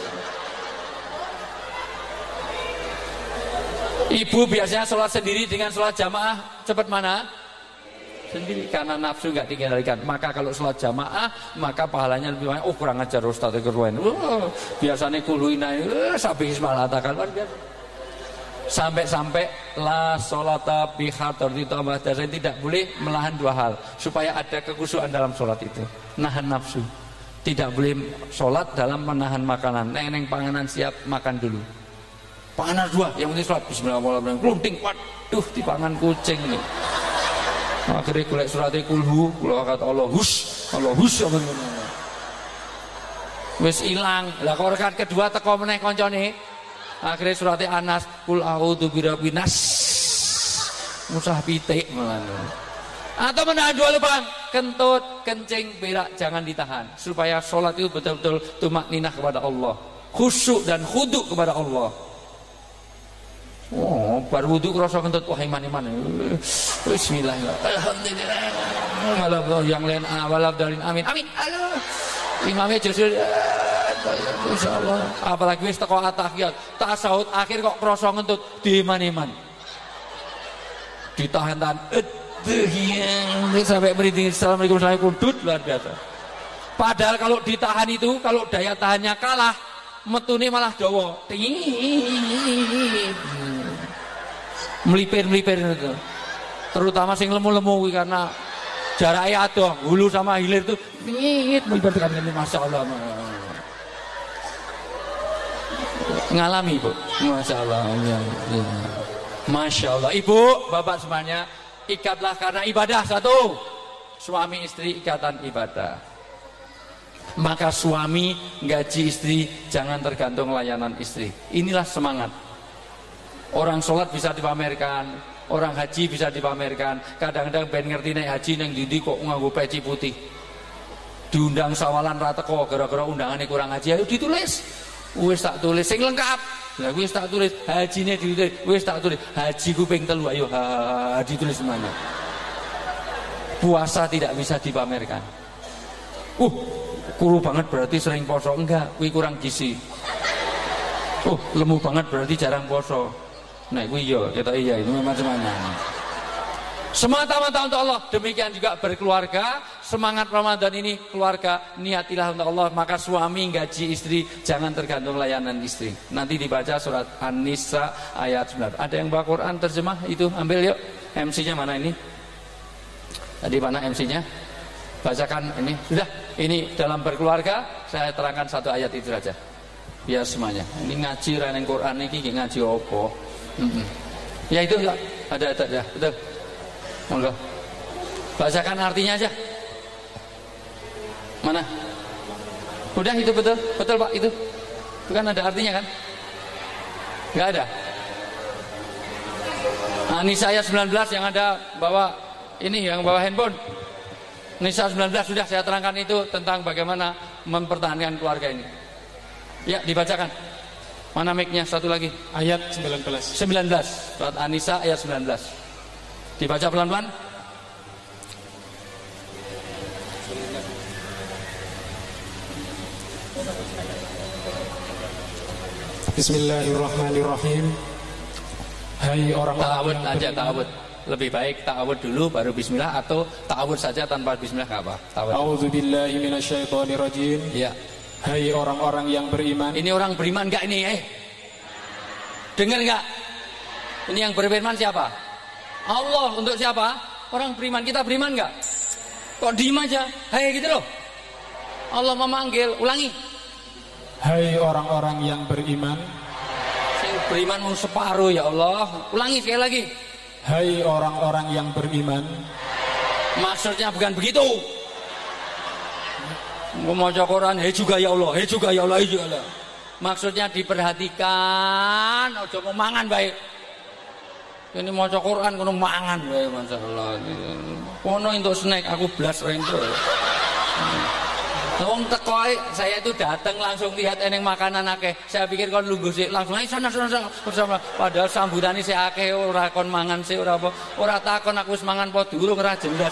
Ibu biasanya sholat sendiri dengan sholat jamaah cepat mana? Sendiri, karena nafsu nggak dikendalikan. Maka kalau sholat jamaah maka pahalanya lebih banyak. Oh kurang ajar Ustaz Kerwen. Biasanya kuluina sampai ismalatakan luar biasa. Sampai la sholata bi hadarati tambah dasar, tidak boleh melahan dua hal supaya ada kekhusyuan dalam sholat itu. Nahan nafsu. Tidak boleh sholat dalam menahan makanan. Neng panganan siap makan dulu. Panganan dua, yang penting sholat bismillahirrahmanirrahim. Klunting, waduh dipangan kucing nih. Akhirnya golek suratnya kulhu, kula kata Allah hus wis ilang. Lah kok rekat kedua teko meneh koncone. Akhirnya suratnya Anas, kul a'udzu birabbin nas. Musah pitik malah. Atau menahan dua lubang, kentut, kencing, berak jangan ditahan supaya sholat itu betul-betul tumakninah kepada Allah, khusyuk dan khudu kepada Allah. Oh, baru wudu kerasa kentut, wah iman. Bismillahirrahmanirrahim. Alhamdulillah. Malah yang lain awalaf dalin amin. Halo. Imamnya justru insyaallah. Apalagi wis teko atahiyat, tasawuf akhir kok kerasa kentut di iman. Ditahan-tahan. Sampai merinding. Assalamualaikum warahmatullahi luar biasa. Padahal kalau ditahan itu, kalau daya tahannya kalah, metune malah dawa. Melipir itu. Terutama sing lemu-lemu karena jaraknya adoh, hulu sama hilir itu melipir tekan ini, masya Allah. Ngalami Bu, masya Allah. Masya Allah. Ibu, bapak semuanya, ikatlah karena ibadah satu. Suami istri ikatan ibadah. Maka suami gaji istri, jangan tergantung layanan istri. Inilah semangat. Orang sholat bisa dipamerkan, orang haji bisa dipamerkan. Kadang-kadang ben ngerti naik haji neng didi kok nganggo peci putih. Diundang sawalan rateko gara-gara undangannya kurang haji, ayo ditulis. Wis tak tulis sing lengkap. Lah wis tak tulis, hajine ditulis, wis tak tulis. Haji kuping telu ayo ditulis semuanya. Puasa tidak bisa dipamerkan. Kuru banget berarti sering poso, enggak, kuwi kurang gizi. Lemu banget berarti jarang poso. Nah kuwi yo kita iya itu macam-macam. Semata-mata untuk Allah. Demikian juga berkeluarga, semangat Ramadan ini keluarga, niatilah untuk Allah. Maka suami gaji istri, jangan tergantung layanan istri. Nanti dibaca surat An-Nisa ayat 9. Ada yang bawa Quran terjemah itu, ambil yuk. MC-nya mana ini? Tadi mana MC-nya? Bacakan ini. Sudah, ini dalam berkeluarga saya terangkan satu ayat itu saja. Biar semuanya. Ini ngaji reneng Quran ini ngaji opo. Ya itu ya, ada ya, betul. Monggo. Bacakan artinya aja. Mana? Udah itu betul Pak itu. Bukan ada artinya kan? Enggak ada. Nisa ayat 19 yang ada bawa ini yang bawa handphone. Nisa 19 sudah saya terangkan itu tentang bagaimana mempertahankan keluarga ini. Ya, dibacakan. Mana mic-nya satu lagi? Ayat 19. Surat An-Nisa ayat 19. Dibaca pelan-pelan. Bismillahirrahmanirrahim. Hai orang ta'awud aja, ta'awud. Lebih baik ta'awud dulu baru bismillah, atau ta'awud saja tanpa bismillah enggak apa. A'udzubillahi minasyaitonirrajim. Ya. Hai orang-orang yang beriman. Ini orang beriman enggak ini? Dengar enggak? Ini yang beriman siapa? Allah. Untuk siapa? Orang beriman. Kita beriman enggak? Kok diem aja? Hai gitu loh. Allah memanggil. Ulangi. Hai orang-orang yang beriman. Sing beriman mau separuh ya Allah. Ulangi sekali lagi. Hai orang-orang yang beriman. Maksudnya bukan begitu. Mau Quran, hei juga ya Allah, hei juga ya Allah, hei juga ya Allah. Maksudnya diperhatikan, ojo mau mangan baik. Ini maca Quran kono mangan wae masyaallah. Kono entuk snack aku blas ra entuk. Wong teko saya itu datang langsung lihat eneng makanan akeh. Saya pikir kon lungguh sik langsung ae sana bersama. Padahal sambutane sik akeh ora kon mangan sik ora apa. Ora takon aku wis mangan apa durung ora jelas.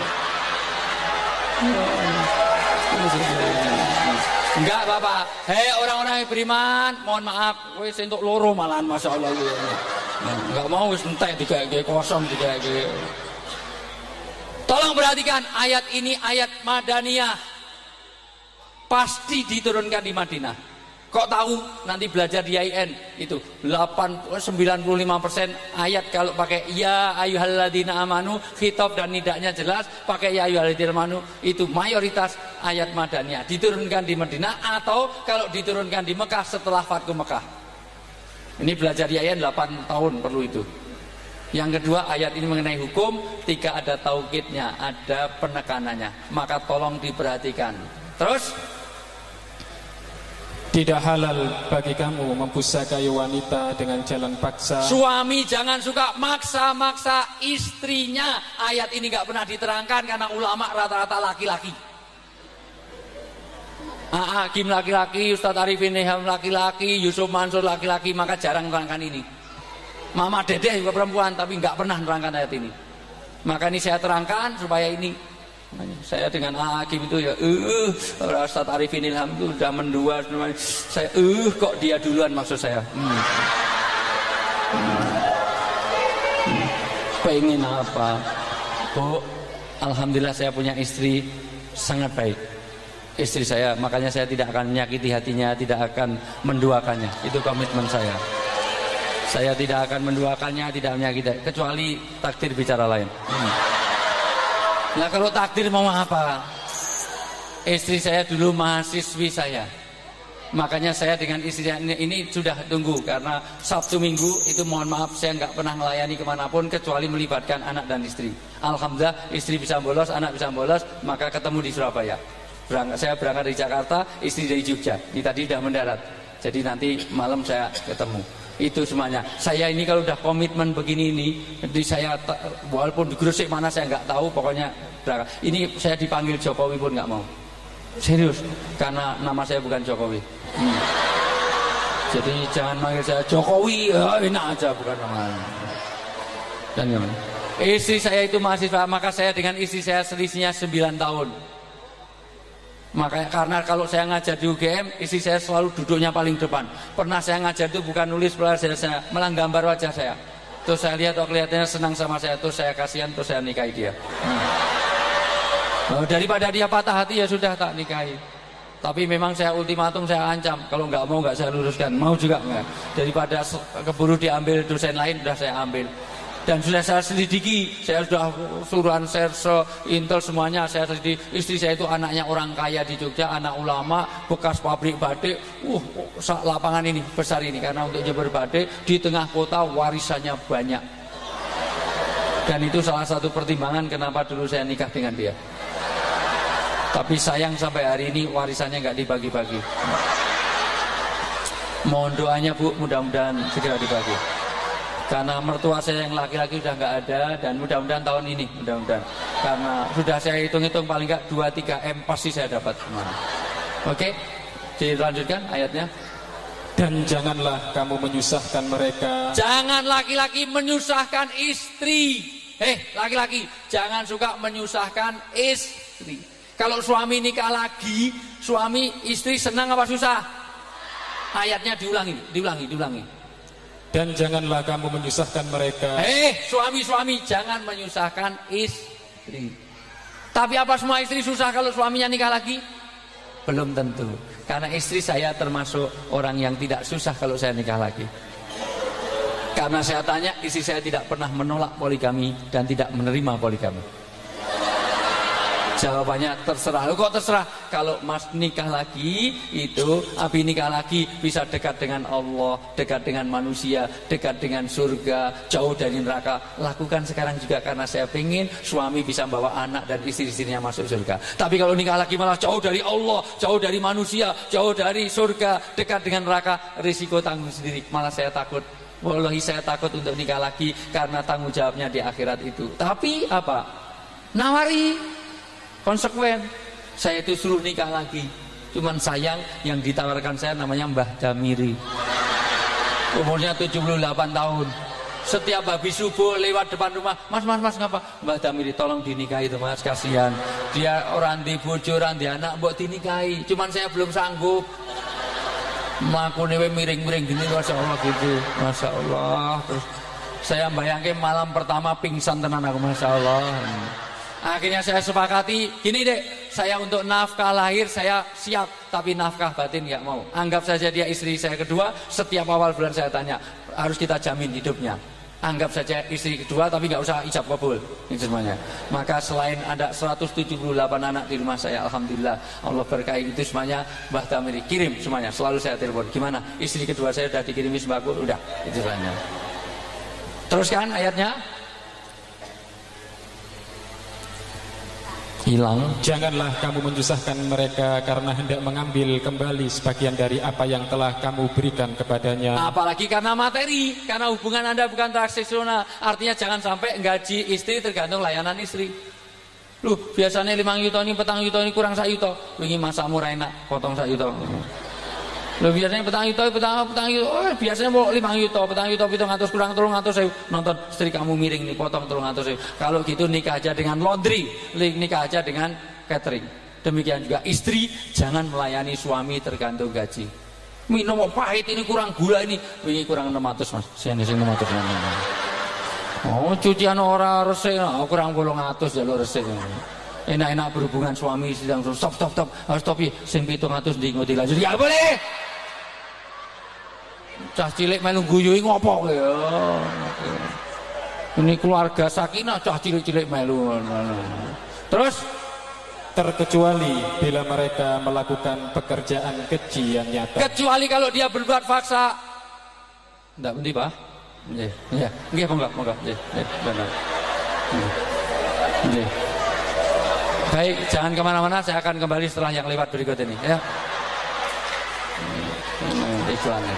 Enggak Bapak. Hei orang-orang yang beriman, mohon maaf wis entuk loro malahan masyaallah. Enggak mau wis entek digake kosong digake. Tolong perhatikan ayat ini ayat Madaniyah. Pasti diturunkan di Madinah. Kok tahu? Nanti belajar di IN itu 95% ayat kalau pakai ya ayyuhalladzina amanu khitab dan nidaknya jelas, pakai ya ayyuhalladzina amanu itu mayoritas ayat Madaniyah diturunkan di Madinah atau kalau diturunkan di Mekah setelah Fathu Mekah. Ini belajar di IN 8 tahun perlu itu. Yang kedua ayat ini mengenai hukum, ketika ada taukidnya, ada penekanannya, maka tolong diperhatikan. Terus tidak halal bagi kamu mempusakai wanita dengan jalan paksa. Suami jangan suka maksa-maksa istrinya. Ayat ini gak pernah diterangkan karena ulama rata-rata laki-laki. Hakim laki-laki, Ustadz Arifin Niham laki-laki, Yusuf Mansur laki-laki, maka jarang menerangkan ini. Mama Dedeh juga perempuan tapi gak pernah menerangkan ayat ini. Maka ini saya terangkan supaya ini. Saya dengan Hakim itu ya Ustadz Arifin Ilham itu udah mendua saya kok dia duluan maksud saya pengen apa alhamdulillah saya punya istri sangat baik istri saya, makanya saya tidak akan menyakiti hatinya, tidak akan menduakannya, itu komitmen saya tidak akan menduakannya, tidak menyakiti kecuali takdir bicara lain. Nah kalau takdir mau apa? Istri saya dulu mahasiswi saya. Makanya saya dengan istri ini sudah tunggu. Karena Sabtu Minggu itu mohon maaf saya nggak pernah melayani kemanapun kecuali melibatkan anak dan istri. Alhamdulillah istri bisa bolos, anak bisa bolos, maka ketemu di Surabaya. Saya berangkat dari Jakarta, istri dari Jogja. Ini tadi sudah mendarat. Jadi nanti malam saya ketemu. Itu semuanya. Saya ini kalau udah komitmen begini ini, jadi saya walaupun di Gresik mana saya nggak tahu, pokoknya berangkat. Ini saya dipanggil Jokowi pun nggak mau. Serius, karena nama saya bukan Jokowi. Jadi jangan manggil saya Jokowi, enak aja bukan nama. Dan gimana? Istri saya itu mahasiswa, maka saya dengan istri saya selisihnya 9 tahun. Makanya karena kalau saya ngajar di UGM, istri saya selalu duduknya paling depan. Pernah saya ngajar itu bukan nulis pelajaran saya, malah gambar wajah saya. Terus saya lihat, kelihatannya senang sama saya, terus saya kasihan, terus saya nikahi dia. Daripada dia patah hati ya sudah tak nikahi. Tapi memang saya ultimatum, saya ancam, kalau nggak mau nggak saya luruskan, mau juga nggak. Daripada keburu diambil dosen lain, sudah saya ambil. Dan sudah saya selidiki, saya sudah suruhan serse, intel semuanya saya selidiki. Istri saya itu anaknya orang kaya di Jogja, anak ulama, bekas pabrik batik. Lapangan ini besar ini karena untuk Jember batik di tengah kota warisannya banyak. Dan itu salah satu pertimbangan kenapa dulu saya nikah dengan dia. Tapi sayang sampai hari ini warisannya nggak dibagi-bagi. Mohon doanya Bu, mudah-mudahan segera dibagi. Karena mertua saya yang laki-laki sudah nggak ada dan mudah-mudahan tahun ini mudah-mudahan karena sudah saya hitung-hitung paling nggak 2-3 M pasti saya dapat. Oke, dilanjutkan ayatnya. Dan janganlah kamu menyusahkan mereka. Jangan laki-laki menyusahkan istri. Laki-laki jangan suka menyusahkan istri. Kalau suami nikah lagi, suami istri senang apa susah? Ayatnya diulangi. Dan janganlah kamu menyusahkan mereka. Suami-suami jangan menyusahkan istri. Tapi apa semua istri susah kalau suaminya nikah lagi? Belum tentu. Karena istri saya termasuk orang yang tidak susah kalau saya nikah lagi. Karena saya tanya, istri saya tidak pernah menolak poligami dan tidak menerima poligami. Jawabannya terserah. Kok terserah? Kalau mas nikah lagi itu, Abi nikah lagi bisa dekat dengan Allah, dekat dengan manusia, dekat dengan surga, jauh dari neraka. Lakukan sekarang juga karena saya pengen suami bisa bawa anak dan istri-istrinya masuk surga. Tapi kalau nikah lagi malah jauh dari Allah, jauh dari manusia, jauh dari surga, dekat dengan neraka, risiko tanggung sendiri. Malah saya takut Wallahi saya takut untuk nikah lagi karena tanggung jawabnya di akhirat itu. Tapi apa? Nawari, konsekuen. Saya itu suruh nikah lagi. Cuman sayang yang ditawarkan saya namanya Mbah Damiri. Umurnya 78 tahun. Setiap habis subuh lewat depan rumah, mas ngapa? Mbah Damiri tolong dinikahi itu mas, kasihan. Dia orang di bojo, orang di anak, mbok dinikahi. Cuman saya belum sanggup. Makune miring-miring gini, masya Allah gitu, masya Allah. Terus saya bayangin malam pertama pingsan tenan aku, masya Allah. Akhirnya saya sepakati, gini dek, saya untuk nafkah lahir saya siap, tapi nafkah batin nggak mau. Anggap saja dia istri saya kedua, setiap awal bulan saya tanya, harus kita jamin hidupnya. Anggap saja istri kedua, tapi nggak usah ijab kabul, itu semuanya. Maka selain ada 178 anak di rumah saya, alhamdulillah, Allah berkahi itu semuanya. Mbah Damiri kirim semuanya, selalu saya telepon. Gimana? Istri kedua saya sudah dikirimi sembako, udah, itu semuanya. Teruskan ayatnya. Hilang. Janganlah kamu menyusahkan mereka karena hendak mengambil kembali sebagian dari apa yang telah kamu berikan kepadanya. Apalagi karena materi, karena hubungan Anda bukan transaksional. Artinya jangan sampai gaji istri tergantung layanan istri. Loh, biasanya 5 yuto ini, petang yuto ini kurang 1 yuto. Wingi masak murah enak, potong 1 yuto. Loh, biasanya petang yuto, oh, biasanya mau 5 yuto, petang yuto 700 kurang 300.000. Nonton istri kamu miring nih, potong 300.000. Kalau gitu nikah aja dengan laundry, nikah aja dengan catering. Demikian juga istri jangan melayani suami tergantung gaji. Minum pahit ini kurang gula ini, wingi kurang 600 mas, sini 600. Oh, cucian ora resik, kurang 800 jalur resik. Enak-enak berhubungan suami sedang stop harus topi sing 700 di lanjut ya boleh. Cah cilik melu guyui ngopo ya. Ini keluarga sakinah, cah cilik-cilik melu. Terus terkecuali bila mereka melakukan pekerjaan keji yang nyata. Kecuali kalau dia berbuat faksa. Enggak penting, Pak. Nggih, nggih monggo. Nggih, benar. Nggih. Baik, jangan kemana-mana, saya akan kembali setelah yang lewat berikut ini ya. Iklannya.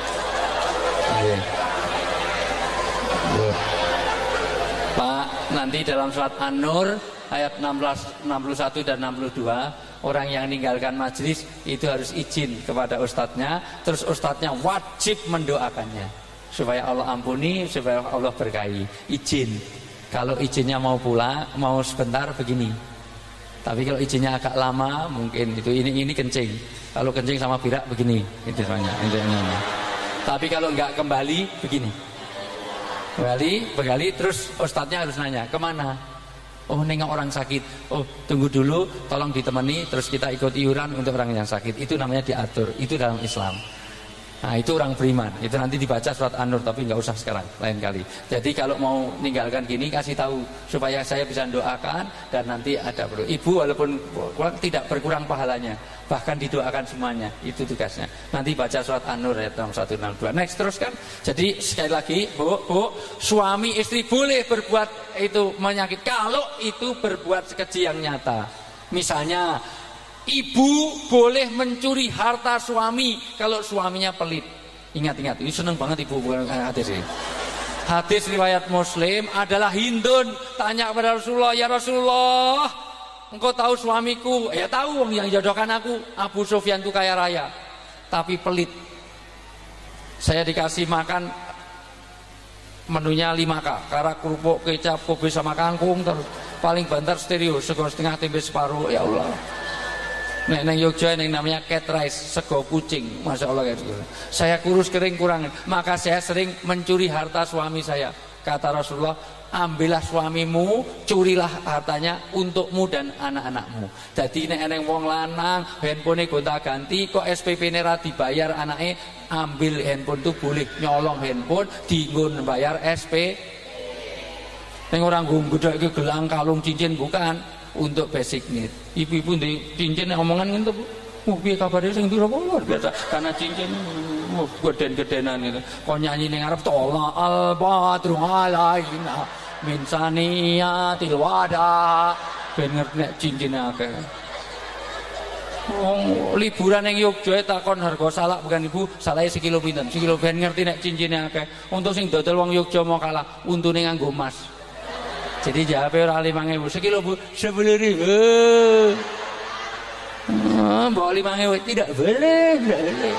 Pak, nanti dalam surat An-Nur ayat 61 dan 62, orang yang meninggalkan majelis itu harus izin kepada ustadznya, terus ustadznya wajib mendoakannya supaya Allah ampuni, supaya Allah berkahi. Izin. Kalau izinnya mau pulang, mau sebentar begini. Tapi kalau izinnya agak lama, mungkin itu ini kencing. Kalau kencing sama birak begini, itu semuanya. Tapi kalau nggak kembali begini. Kembali, terus ustadznya harus nanya kemana? Oh, nengok orang sakit. Oh, tunggu dulu, tolong ditemani. Terus kita ikut iuran untuk orang yang sakit. Itu namanya diatur. Itu dalam Islam. Nah, itu orang beriman. Itu nanti dibaca surat An-Nur, tapi nggak usah sekarang, lain kali. Jadi kalau mau ninggalkan gini, kasih tahu supaya saya bisa doakan dan nanti ada perlu. Ibu walaupun tidak berkurang pahalanya, bahkan didoakan semuanya. Itu tugasnya. Nanti baca surat An-Nur ayat 61-62. Next teruskan. Jadi sekali lagi, Bu, suami istri boleh berbuat itu menyakit kalau itu berbuat keji yang nyata. Misalnya ibu boleh mencuri harta suami kalau suaminya pelit. Ingat, ini seneng banget ibu bukan hadis ini. Hadis riwayat Muslim adalah Hindun tanya kepada Rasulullah, ya Rasulullah, engkau tahu suamiku? Ya tahu, yang jodohkan aku Abu Sufyan itu kaya raya, tapi pelit. Saya dikasih makan menunya 5K, karena kerupuk, kecap, kopi sama kangkung, terus paling banter stereo, sego setengah tempe separuh. Ya Allah. Neng Yogyakarta yang namanya cat rice, sego kucing, masya Allah gitu. Saya kurus kering kurang, maka saya sering mencuri harta suami saya. Kata Rasulullah, ambillah suamimu, curilah hartanya untukmu dan anak-anakmu. Jadi neng wong lanang, handphone gonta-ganti, kok SPP-ne ra dibayar anaknya, ambil handphone itu boleh nyolong handphone, dinggon bayar SP. Neng orang gede gelang kalung cincin bukan. Untuk basic need. Ibu-ibu di cincin omongan gitu, piye kabare sing pira luar biasa karena cincin geden-gedenan gitu. Kok nyanyi ning arep tola al badru alaina min saniyatil wada ben ngerti nek cincin akeh. Liburan yang Yogyakarta takon harga salak bukan ibu, salahnya sekilo pinten? Sekilo ben ngerti nek cincinnya akeh. Untuk sing dodol wong Yogya mau kalah, untune nganggo emas. Jadi jawabe ora 5.000, sekilo Bu, 10.000. Bawa 5.000 tidak boleh, tidak boleh.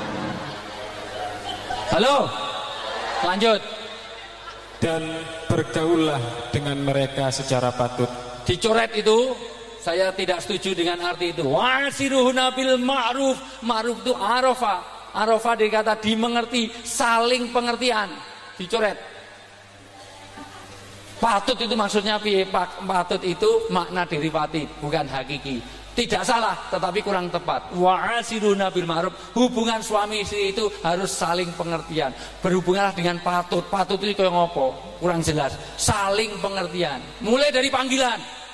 Halo, lanjut. Dan bergaullah dengan mereka secara patut. Dicoret itu, saya tidak setuju dengan arti itu. Wasiruhuna bil ma'ruf. Ma'ruf itu arafah. Arafah dari kata dimengerti, saling pengertian. Dicoret. Patut itu maksudnya patut itu makna derivati, bukan hakiki. Tidak salah, tetapi kurang tepat. Wa'asiruna bil ma'ruf. Hubungan suami istri itu harus saling pengertian. Berhubunganlah dengan patut. Patut itu kayak ngopo? Kurang jelas. Saling pengertian. Mulai dari panggilan.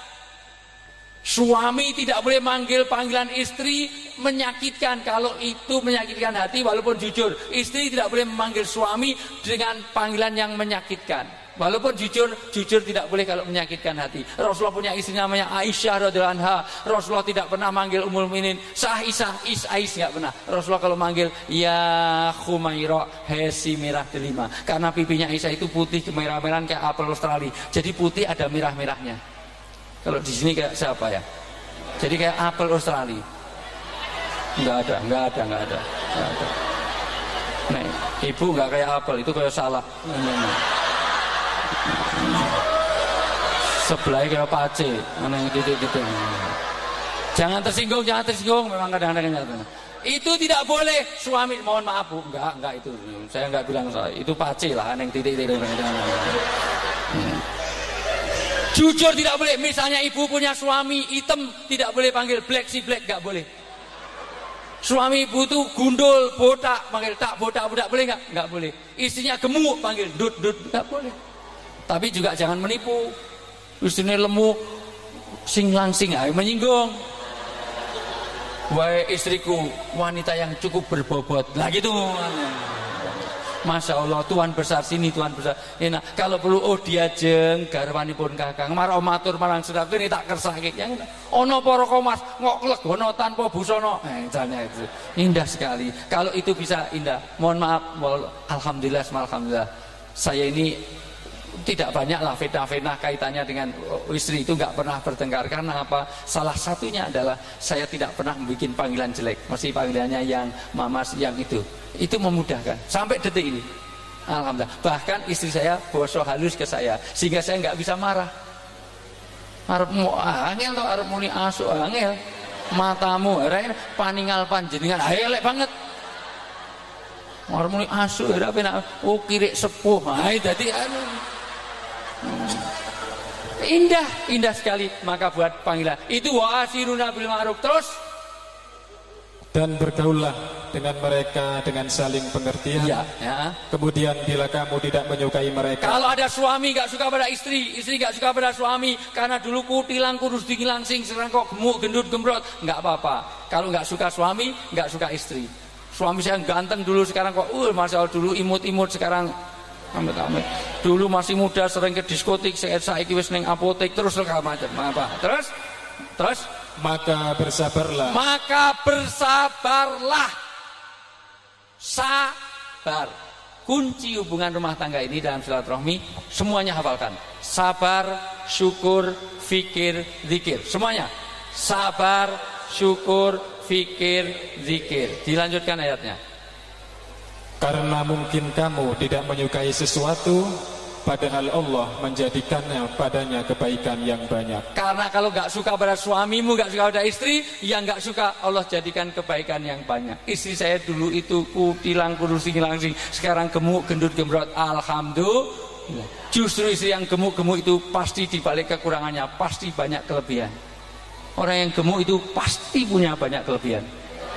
Suami tidak boleh manggil panggilan istri menyakitkan. Kalau itu menyakitkan hati walaupun jujur. Istri tidak boleh memanggil suami dengan panggilan yang menyakitkan. Walaupun jujur tidak boleh kalau menyakitkan hati. Rasulullah punya istri namanya Aisyah radhiyallahu anha. Rasulullah tidak pernah manggil Ummul Mukminin Ais nggak pernah. Rasulullah kalau manggil ya Khumairah, hesi merah delima. Karena pipinya Aisyah itu putih kemerah-merahan kayak apel Australia. Jadi putih ada merah-merahnya. Kalau di sini kayak siapa ya? Jadi kayak apel Australia. Nggak ada. Nih, ibu nggak kayak apel, itu kayak salak. Sebelahnya kayak pace, mana yang titik-titik. Jangan tersinggung, memang kadang-kadang itu tidak boleh. Suami, mohon maaf Bu, enggak itu. Saya enggak bilang salah. Itu pace lah, yang titik-titik. Jujur tidak boleh. Misalnya ibu punya suami hitam, tidak boleh panggil black, si black enggak boleh. Suami ibu tuh gundul, botak, panggil tak botak boleh enggak? Enggak boleh. Istrinya gemuk, panggil dut enggak boleh. Tapi juga jangan menipu. Istrinya lemuk, sing langsing ayo menyinggung. Wahai istriku, wanita yang cukup berbobot. Lah gitu. Masya Allah, Tuhan besar sini, Tuhan besar. Enak. Kalau perlu diajeng garwanipun kakang. Marah matur marang sedap ini tak kersake. Yang ono para komas ngok legono tanpa busana. Itu indah sekali. Kalau itu bisa indah. Mohon maaf, alhamdulillah. Saya ini tidak banyak lah fitnah-fitnah kaitannya dengan istri itu nggak pernah bertengkar. Karena apa? Salah satunya adalah saya tidak pernah membuat panggilan jelek. Masih panggilannya yang mamas, yang itu memudahkan sampai detik ini. Alhamdulillah. Bahkan istri saya bosok halus ke saya sehingga saya nggak bisa marah. Arepmu angel atau arep muni asu angel. Matamu arek paningal panjenengan elek banget. Arep muni asu ora penak. Oh kirik sepuh. Dadi indah sekali. Maka buat panggilan itu wa'asiruna bil ma'ruf. Terus dan bergaullah dengan mereka dengan saling pengertian. Ya. Kemudian bila kamu tidak menyukai mereka, kalau ada suami gak suka pada istri gak suka pada suami karena dulu kutilang kurus dingin langsing, sekarang kok gemuk gendut gembrot, nggak apa-apa. Kalau nggak suka suami, nggak suka istri. Suami saya ganteng dulu, sekarang kok masya Allah, dulu imut-imut, sekarang amit-amit. Dulu masih muda sering ke diskotik, saiki wis ning apotek terus segala macam. Apa? Terus maka bersabarlah. Sabar. Kunci hubungan rumah tangga ini dalam silaturahmi semuanya hafalkan. Sabar, syukur, fikir, zikir. Semuanya. Sabar, syukur, fikir, zikir. Dilanjutkan ayatnya. Karena mungkin kamu tidak menyukai sesuatu, padahal Allah menjadikannya padanya kebaikan yang banyak. Karena kalau gak suka pada suamimu, gak suka pada istri, yang gak suka Allah jadikan kebaikan yang banyak. Istri saya dulu itu kutilang kurus langsing, sekarang gemuk gendut gembrot. Alhamdulillah. Justru istri yang gemuk-gemuk itu pasti dibalik kekurangannya pasti banyak kelebihan. Orang yang gemuk itu pasti punya banyak kelebihan.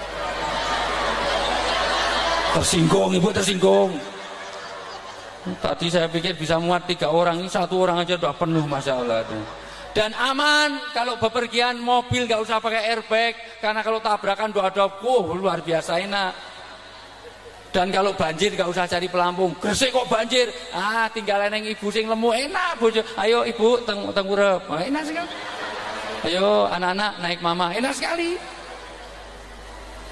Tersinggung, ibu tersinggung. Tadi saya pikir bisa muat 3 orang, ini 1 orang aja udah penuh, masya Allah. Dan aman kalau bepergian mobil gak usah pakai airbag, karena kalau tabrakan doa-doa, luar biasa enak. Dan kalau banjir gak usah cari pelampung, Gresik kok banjir, tinggal neng ibu sing lemu, enak bojo. Ayo ibu tengurep, enak sekali. Ayo anak-anak naik mama, enak sekali.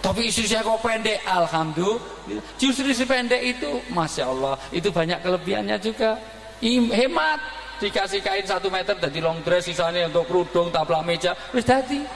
Tapi istri saya kok pendek, alhamdulillah. Justru istri pendek itu, masya Allah, itu banyak kelebihannya juga. Hemat, dikasih kain 1 meter jadi long dress, sisanya untuk kerudung, taplak meja, wis dadi.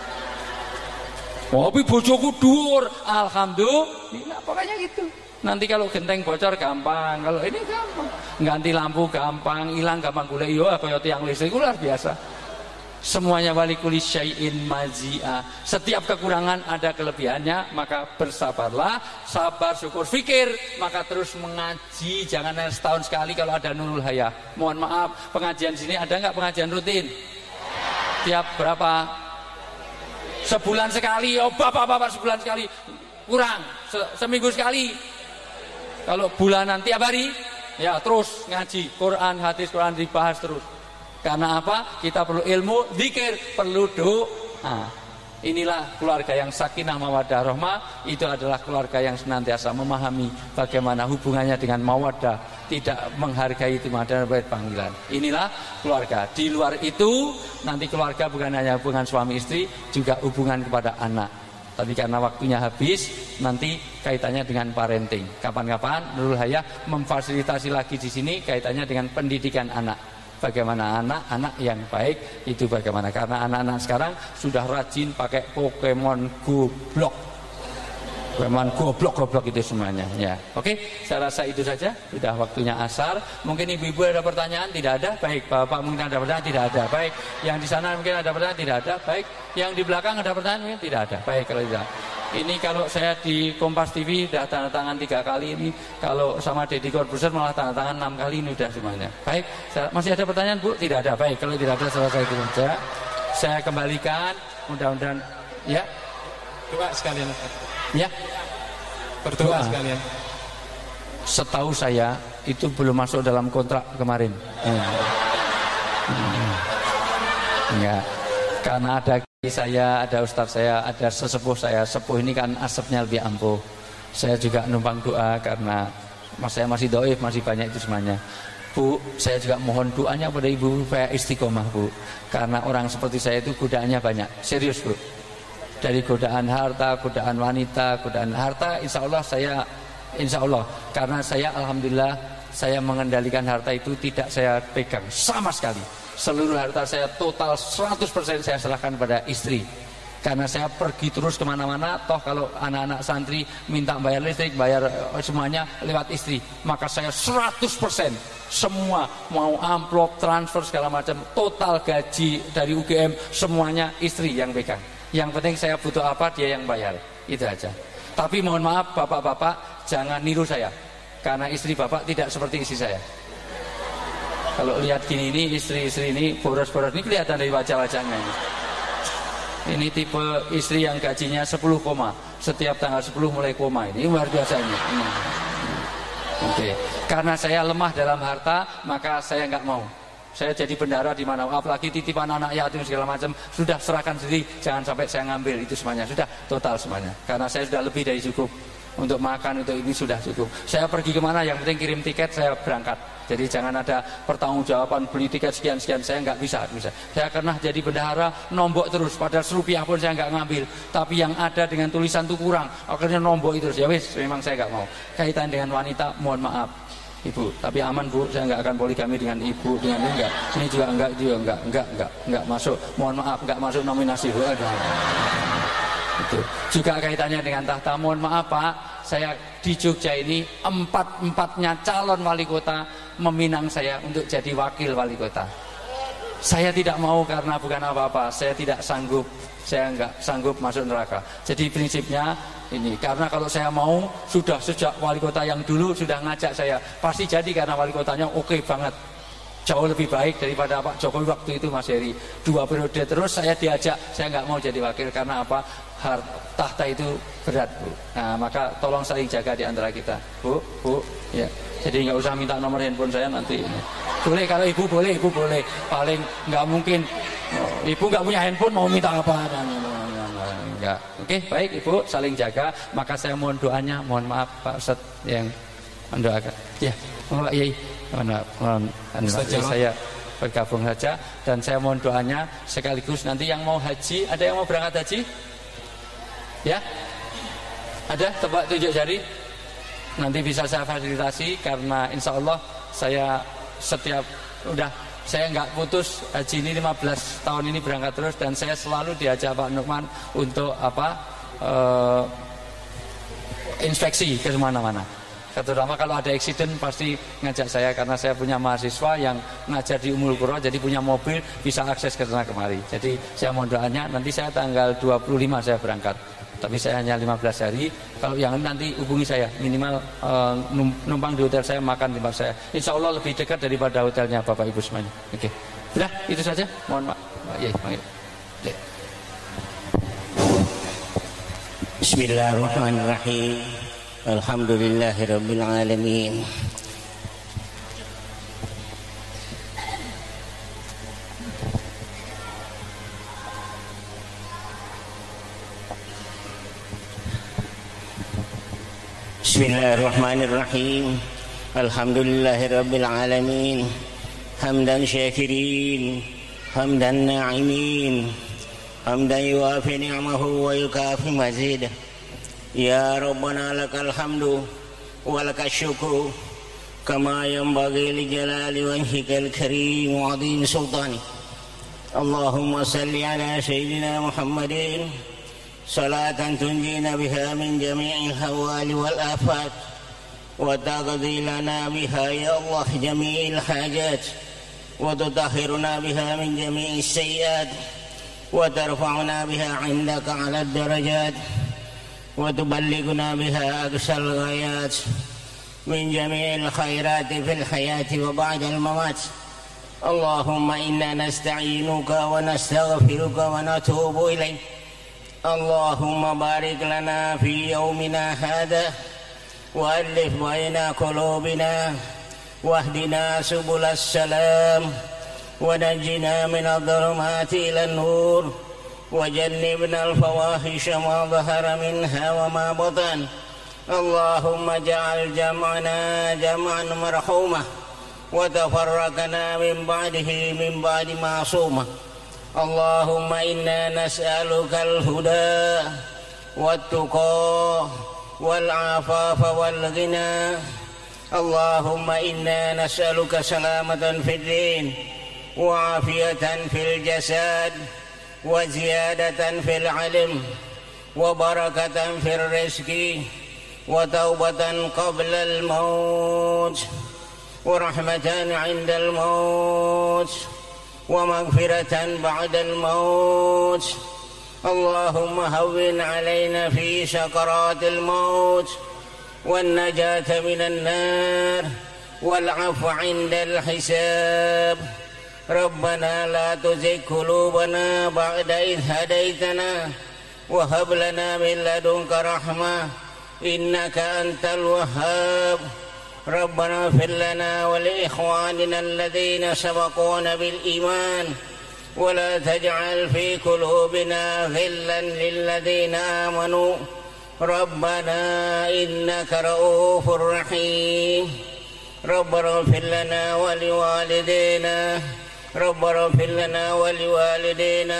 Tapi bojoku dhuwur, alhamdulillah, pokoknya gitu. Nanti kalau genteng bocor gampang, kalau ini gampang. Ganti lampu gampang, hilang gampang, golek yo kaya tiang listrik luar biasa. Semuanya walikuli syai'in mazi'a. Setiap kekurangan ada kelebihannya, maka bersabarlah, sabar, syukur, fikir, maka terus mengaji, jangan setahun sekali kalau ada Nurul Hayah. Mohon maaf, pengajian sini ada nggak pengajian rutin? Tiap berapa? Sebulan sekali, oh bapak-bapak sebulan sekali, kurang, seminggu sekali. Kalau bulanan tiap hari, ya terus ngaji, Quran, hadis, Quran dibahas terus. Karena apa? Kita perlu ilmu, zikir, perlu doa. Inilah keluarga yang sakinah mawaddah rahmah. Itu adalah keluarga yang senantiasa memahami bagaimana hubungannya dengan mawaddah, tidak menghargai itu dan baik panggilan. Inilah keluarga. Di luar itu nanti keluarga bukan hanya hubungan suami istri, juga hubungan kepada anak. Tapi karena waktunya habis, nanti kaitannya dengan parenting. Kapan-kapan Nurul Hayah memfasilitasi lagi di sini kaitannya dengan pendidikan anak. Bagaimana anak-anak yang baik itu bagaimana, karena anak-anak sekarang sudah rajin pakai Pokemon Goblok. Pokemon Goblok itu semuanya ya. Oke, saya rasa itu saja. Sudah waktunya asar. Mungkin ibu-ibu ada pertanyaan? Tidak ada. Baik, bapak mungkin ada pertanyaan? Tidak ada. Baik, yang di sana mungkin ada pertanyaan? Tidak ada. Baik, yang di belakang ada pertanyaan? Mungkin tidak ada. Baik, kalau tidak. Ini kalau saya di Kompas TV sudah tanda tangan 3 kali ini, kalau sama Deddy Corbuzier malah tanda tangan 6 kali ini sudah semuanya. Baik, masih ada pertanyaan Bu? Tidak ada. Baik, kalau tidak ada selesai itu saja. Saya kembalikan, mudah-mudahan ya. Doa sekalian. Ya. Berdoa sekalian. Setahu saya itu belum masuk dalam kontrak kemarin. Enggak. Karena ada saya, ada ustadz saya, ada sesepuh saya. Sepuh ini kan asapnya lebih ampuh. Saya juga numpang doa karena saya masih doif, masih banyak itu semuanya. Bu, saya juga mohon doanya pada ibu supaya istiqomah Bu. Karena orang seperti saya itu godaannya banyak. Serius Bu. Dari godaan harta, godaan wanita, godaan harta, insya Allah, karena saya alhamdulillah saya mengendalikan harta itu tidak saya pegang sama sekali. Seluruh harta saya total 100% saya serahkan pada istri. Karena saya pergi terus kemana-mana, toh kalau anak-anak santri minta bayar listrik, bayar semuanya lewat istri, maka saya 100% semua, mau amplop, transfer segala macam, total gaji dari UGM semuanya istri yang pegang. Yang penting saya butuh apa dia yang bayar, itu aja. Tapi mohon maaf bapak-bapak, jangan niru saya, karena istri bapak tidak seperti istri saya. Kalau lihat gini ini istri-istri ini boros-boros ini kelihatan dari wajah-wajahnya ini. Ini tipe istri yang gajinya 10 koma, setiap tanggal 10 mulai koma, ini luar biasa ini. Oke. Karena saya lemah dalam harta, maka saya nggak mau. Saya jadi bendahara di mana, apalagi titipan anak yatim segala macam, sudah serahkan sendiri, jangan sampai saya ngambil itu semuanya, sudah total semuanya. Karena saya sudah lebih dari cukup untuk makan, untuk ini sudah cukup. Saya pergi kemana, yang penting kirim tiket, saya berangkat. Jadi jangan ada pertanggungjawaban beli tiket sekian-sekian, saya nggak bisa. Saya pernah jadi bendahara nombok terus, padahal serupiah pun saya nggak ngambil. Tapi yang ada dengan tulisan itu kurang, akhirnya nombok itu terus. Ya wis, memang saya nggak mau. Kaitan dengan wanita, mohon maaf. Ibu, tapi aman Bu, saya nggak akan poligami dengan ibu, dengan ini enggak. Ini juga enggak masuk. Mohon maaf, enggak masuk nominasi Bu. Itu. Juga kaitannya dengan tahta, mohon maaf Pak, saya di Jogja ini empatnya calon wali kota meminang saya untuk jadi wakil wali kota. Saya tidak mau karena bukan apa-apa, saya tidak sanggup, saya nggak sanggup masuk neraka. Jadi prinsipnya ini, karena kalau saya mau, sudah sejak wali kota yang dulu sudah ngajak saya, pasti jadi karena wali kotanya oke banget, jauh lebih baik daripada Pak Jokowi waktu itu Mas Heri. 2 periode terus saya diajak, saya nggak mau jadi wakil karena apa? Tahta itu berat Bu. Nah maka tolong saling jaga di antara kita Bu, ya. Jadi nggak usah minta nomor handphone saya nanti. Boleh kalau ibu boleh, paling nggak mungkin ibu nggak punya handphone mau minta apa? Enggak. Oke, baik Ibu, saling jaga. Maka saya mohon doanya, mohon maaf Pak Ustadz yang mendoakan. Ya, Pak Yai, mohon saya bergabung saja dan saya mohon doanya sekaligus nanti yang mau haji, ada yang mau berangkat haji? Ya? Ada tebak tunjuk jari? Nanti bisa saya fasilitasi karena insya Allah saya saya nggak putus haji ini 15 tahun ini berangkat terus, dan saya selalu diajak Pak Nukman untuk inspeksi ke mana-mana. Terutama kalau ada eksiden pasti ngajak saya, karena saya punya mahasiswa yang ngajar di Ummul Qura, jadi punya mobil bisa akses ke sana kemari. Jadi saya mohon doanya, nanti saya tanggal 25 saya berangkat. Tapi saya hanya 15 hari. Kalau yang nanti hubungi saya, minimal numpang di hotel saya, makan di tempat saya. Insya Allah lebih dekat daripada hotelnya Bapak Ibu semuanya. Oke, sudah itu saja. Mohon maaf. Bismillahirrahmanirrahim. Alhamdulillahirabbil alamin. Bismillahirrahmanirrahim. Alhamdulillahirabbil alamin. Hamdan syakirin, hamdan na'imin, hamdan yuafi ni'amahu wa yukafi mazidah. Ya Rabbana lakal hamdu wa lakal syukru kama yanbaghi li jalali wajhikal karim wa 'azim sultani. Allahumma salli ala sayyidina Muhammadin salatan tunjina biha min jami'il hawali wal afat wa taqdi lana biha ya Allah jami'il hajat wa tutahhiruna biha min jami'is sayyi'at wa tarfa'una biha 'indaka 'ala ad-darajat wa tuballighuna biha aqsal ghayat min jami'il khairati fil hayati wa ba'da al-mamat. Allahumma inna nasta'inuka wa nastaghfiruka wa natubu ilaik. اللهم بارك لنا في يومنا هذا وألف بين قلوبنا واهدنا سبل السلام ونجنا من الظلمات إلى النور وجنبنا الفواحش ما ظهر منها وما بطن. اللهم اجعل جمعنا جمعا مرحوما وتفرقنا من بعده من بعد معصوما. اللهم إنا نسألك الهدى والتقى والعفاف والغنى. اللهم إنا نسألك سلامة في الدين وعافية في الجسد وزيادة في العلم وبركة في الرزق وتوبة قبل الموت ورحمة عند الموت ومغفرة بعد الموت. اللهم هون علينا في سكرات الموت والنجاة من النار والعفو عند الحساب. ربنا لا تزغ قلوبنا بعد إذ هديتنا وهب لنا من لدنك رحمة إنك أنت الوهاب. ربنا اغفر لنا ولإخواننا الذين سبقونا بالإيمان ولا تجعل في قلوبنا غلا للذين آمنوا ربنا إنك رؤوف رحيم. ربنا اغفر لنا ولوالدينا ربنا اغفر لنا ولوالدينا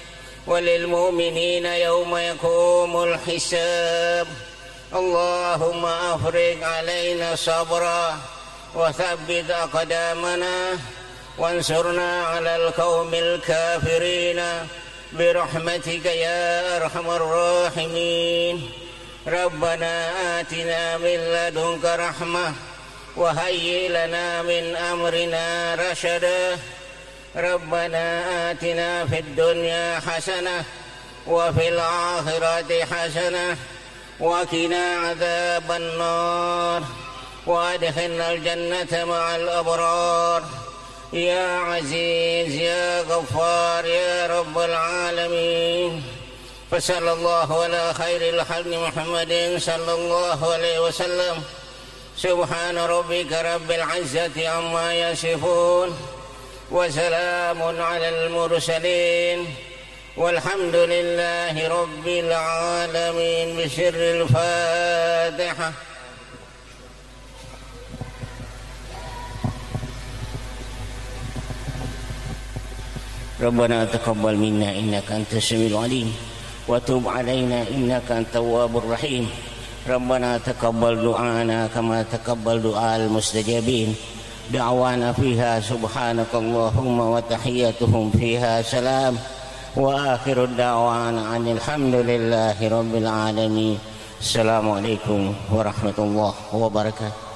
وللمؤمنين يوم يقوم الحساب. اللهم أفرغ علينا صبرا وثبت أقدامنا وانصرنا على القوم الكافرين برحمتك يا أرحم الراحمين. ربنا آتنا من لدنك رحمة وهيئ لنا من أمرنا رشدا. ربنا آتنا في الدنيا حسنة وفي الآخرة حسنة وقنا عذاب النار وادخلنا الجنة مع الأبرار يا عزيز يا غفار يا رب العالمين. فصلى الله على خير الخلق محمد صلى الله عليه وسلم. سبحان ربك رب العزة عما يصفون وسلام على المرسلين والحمد لله رب العالمين. بسر الفاتحة. ربنا تقبل منا إنك أنت السميع العليم وتب علينا إنك أنت التواب الرحيم. ربنا تقبل دعانا كما تقبل دعاء المستجابين دعوانا فيها سبحانك اللهم وتحيتهم فيها سلام وآخر الدعوانا أن الحمد لله رب العالمين. السلام عليكم ورحمة الله وبركاته.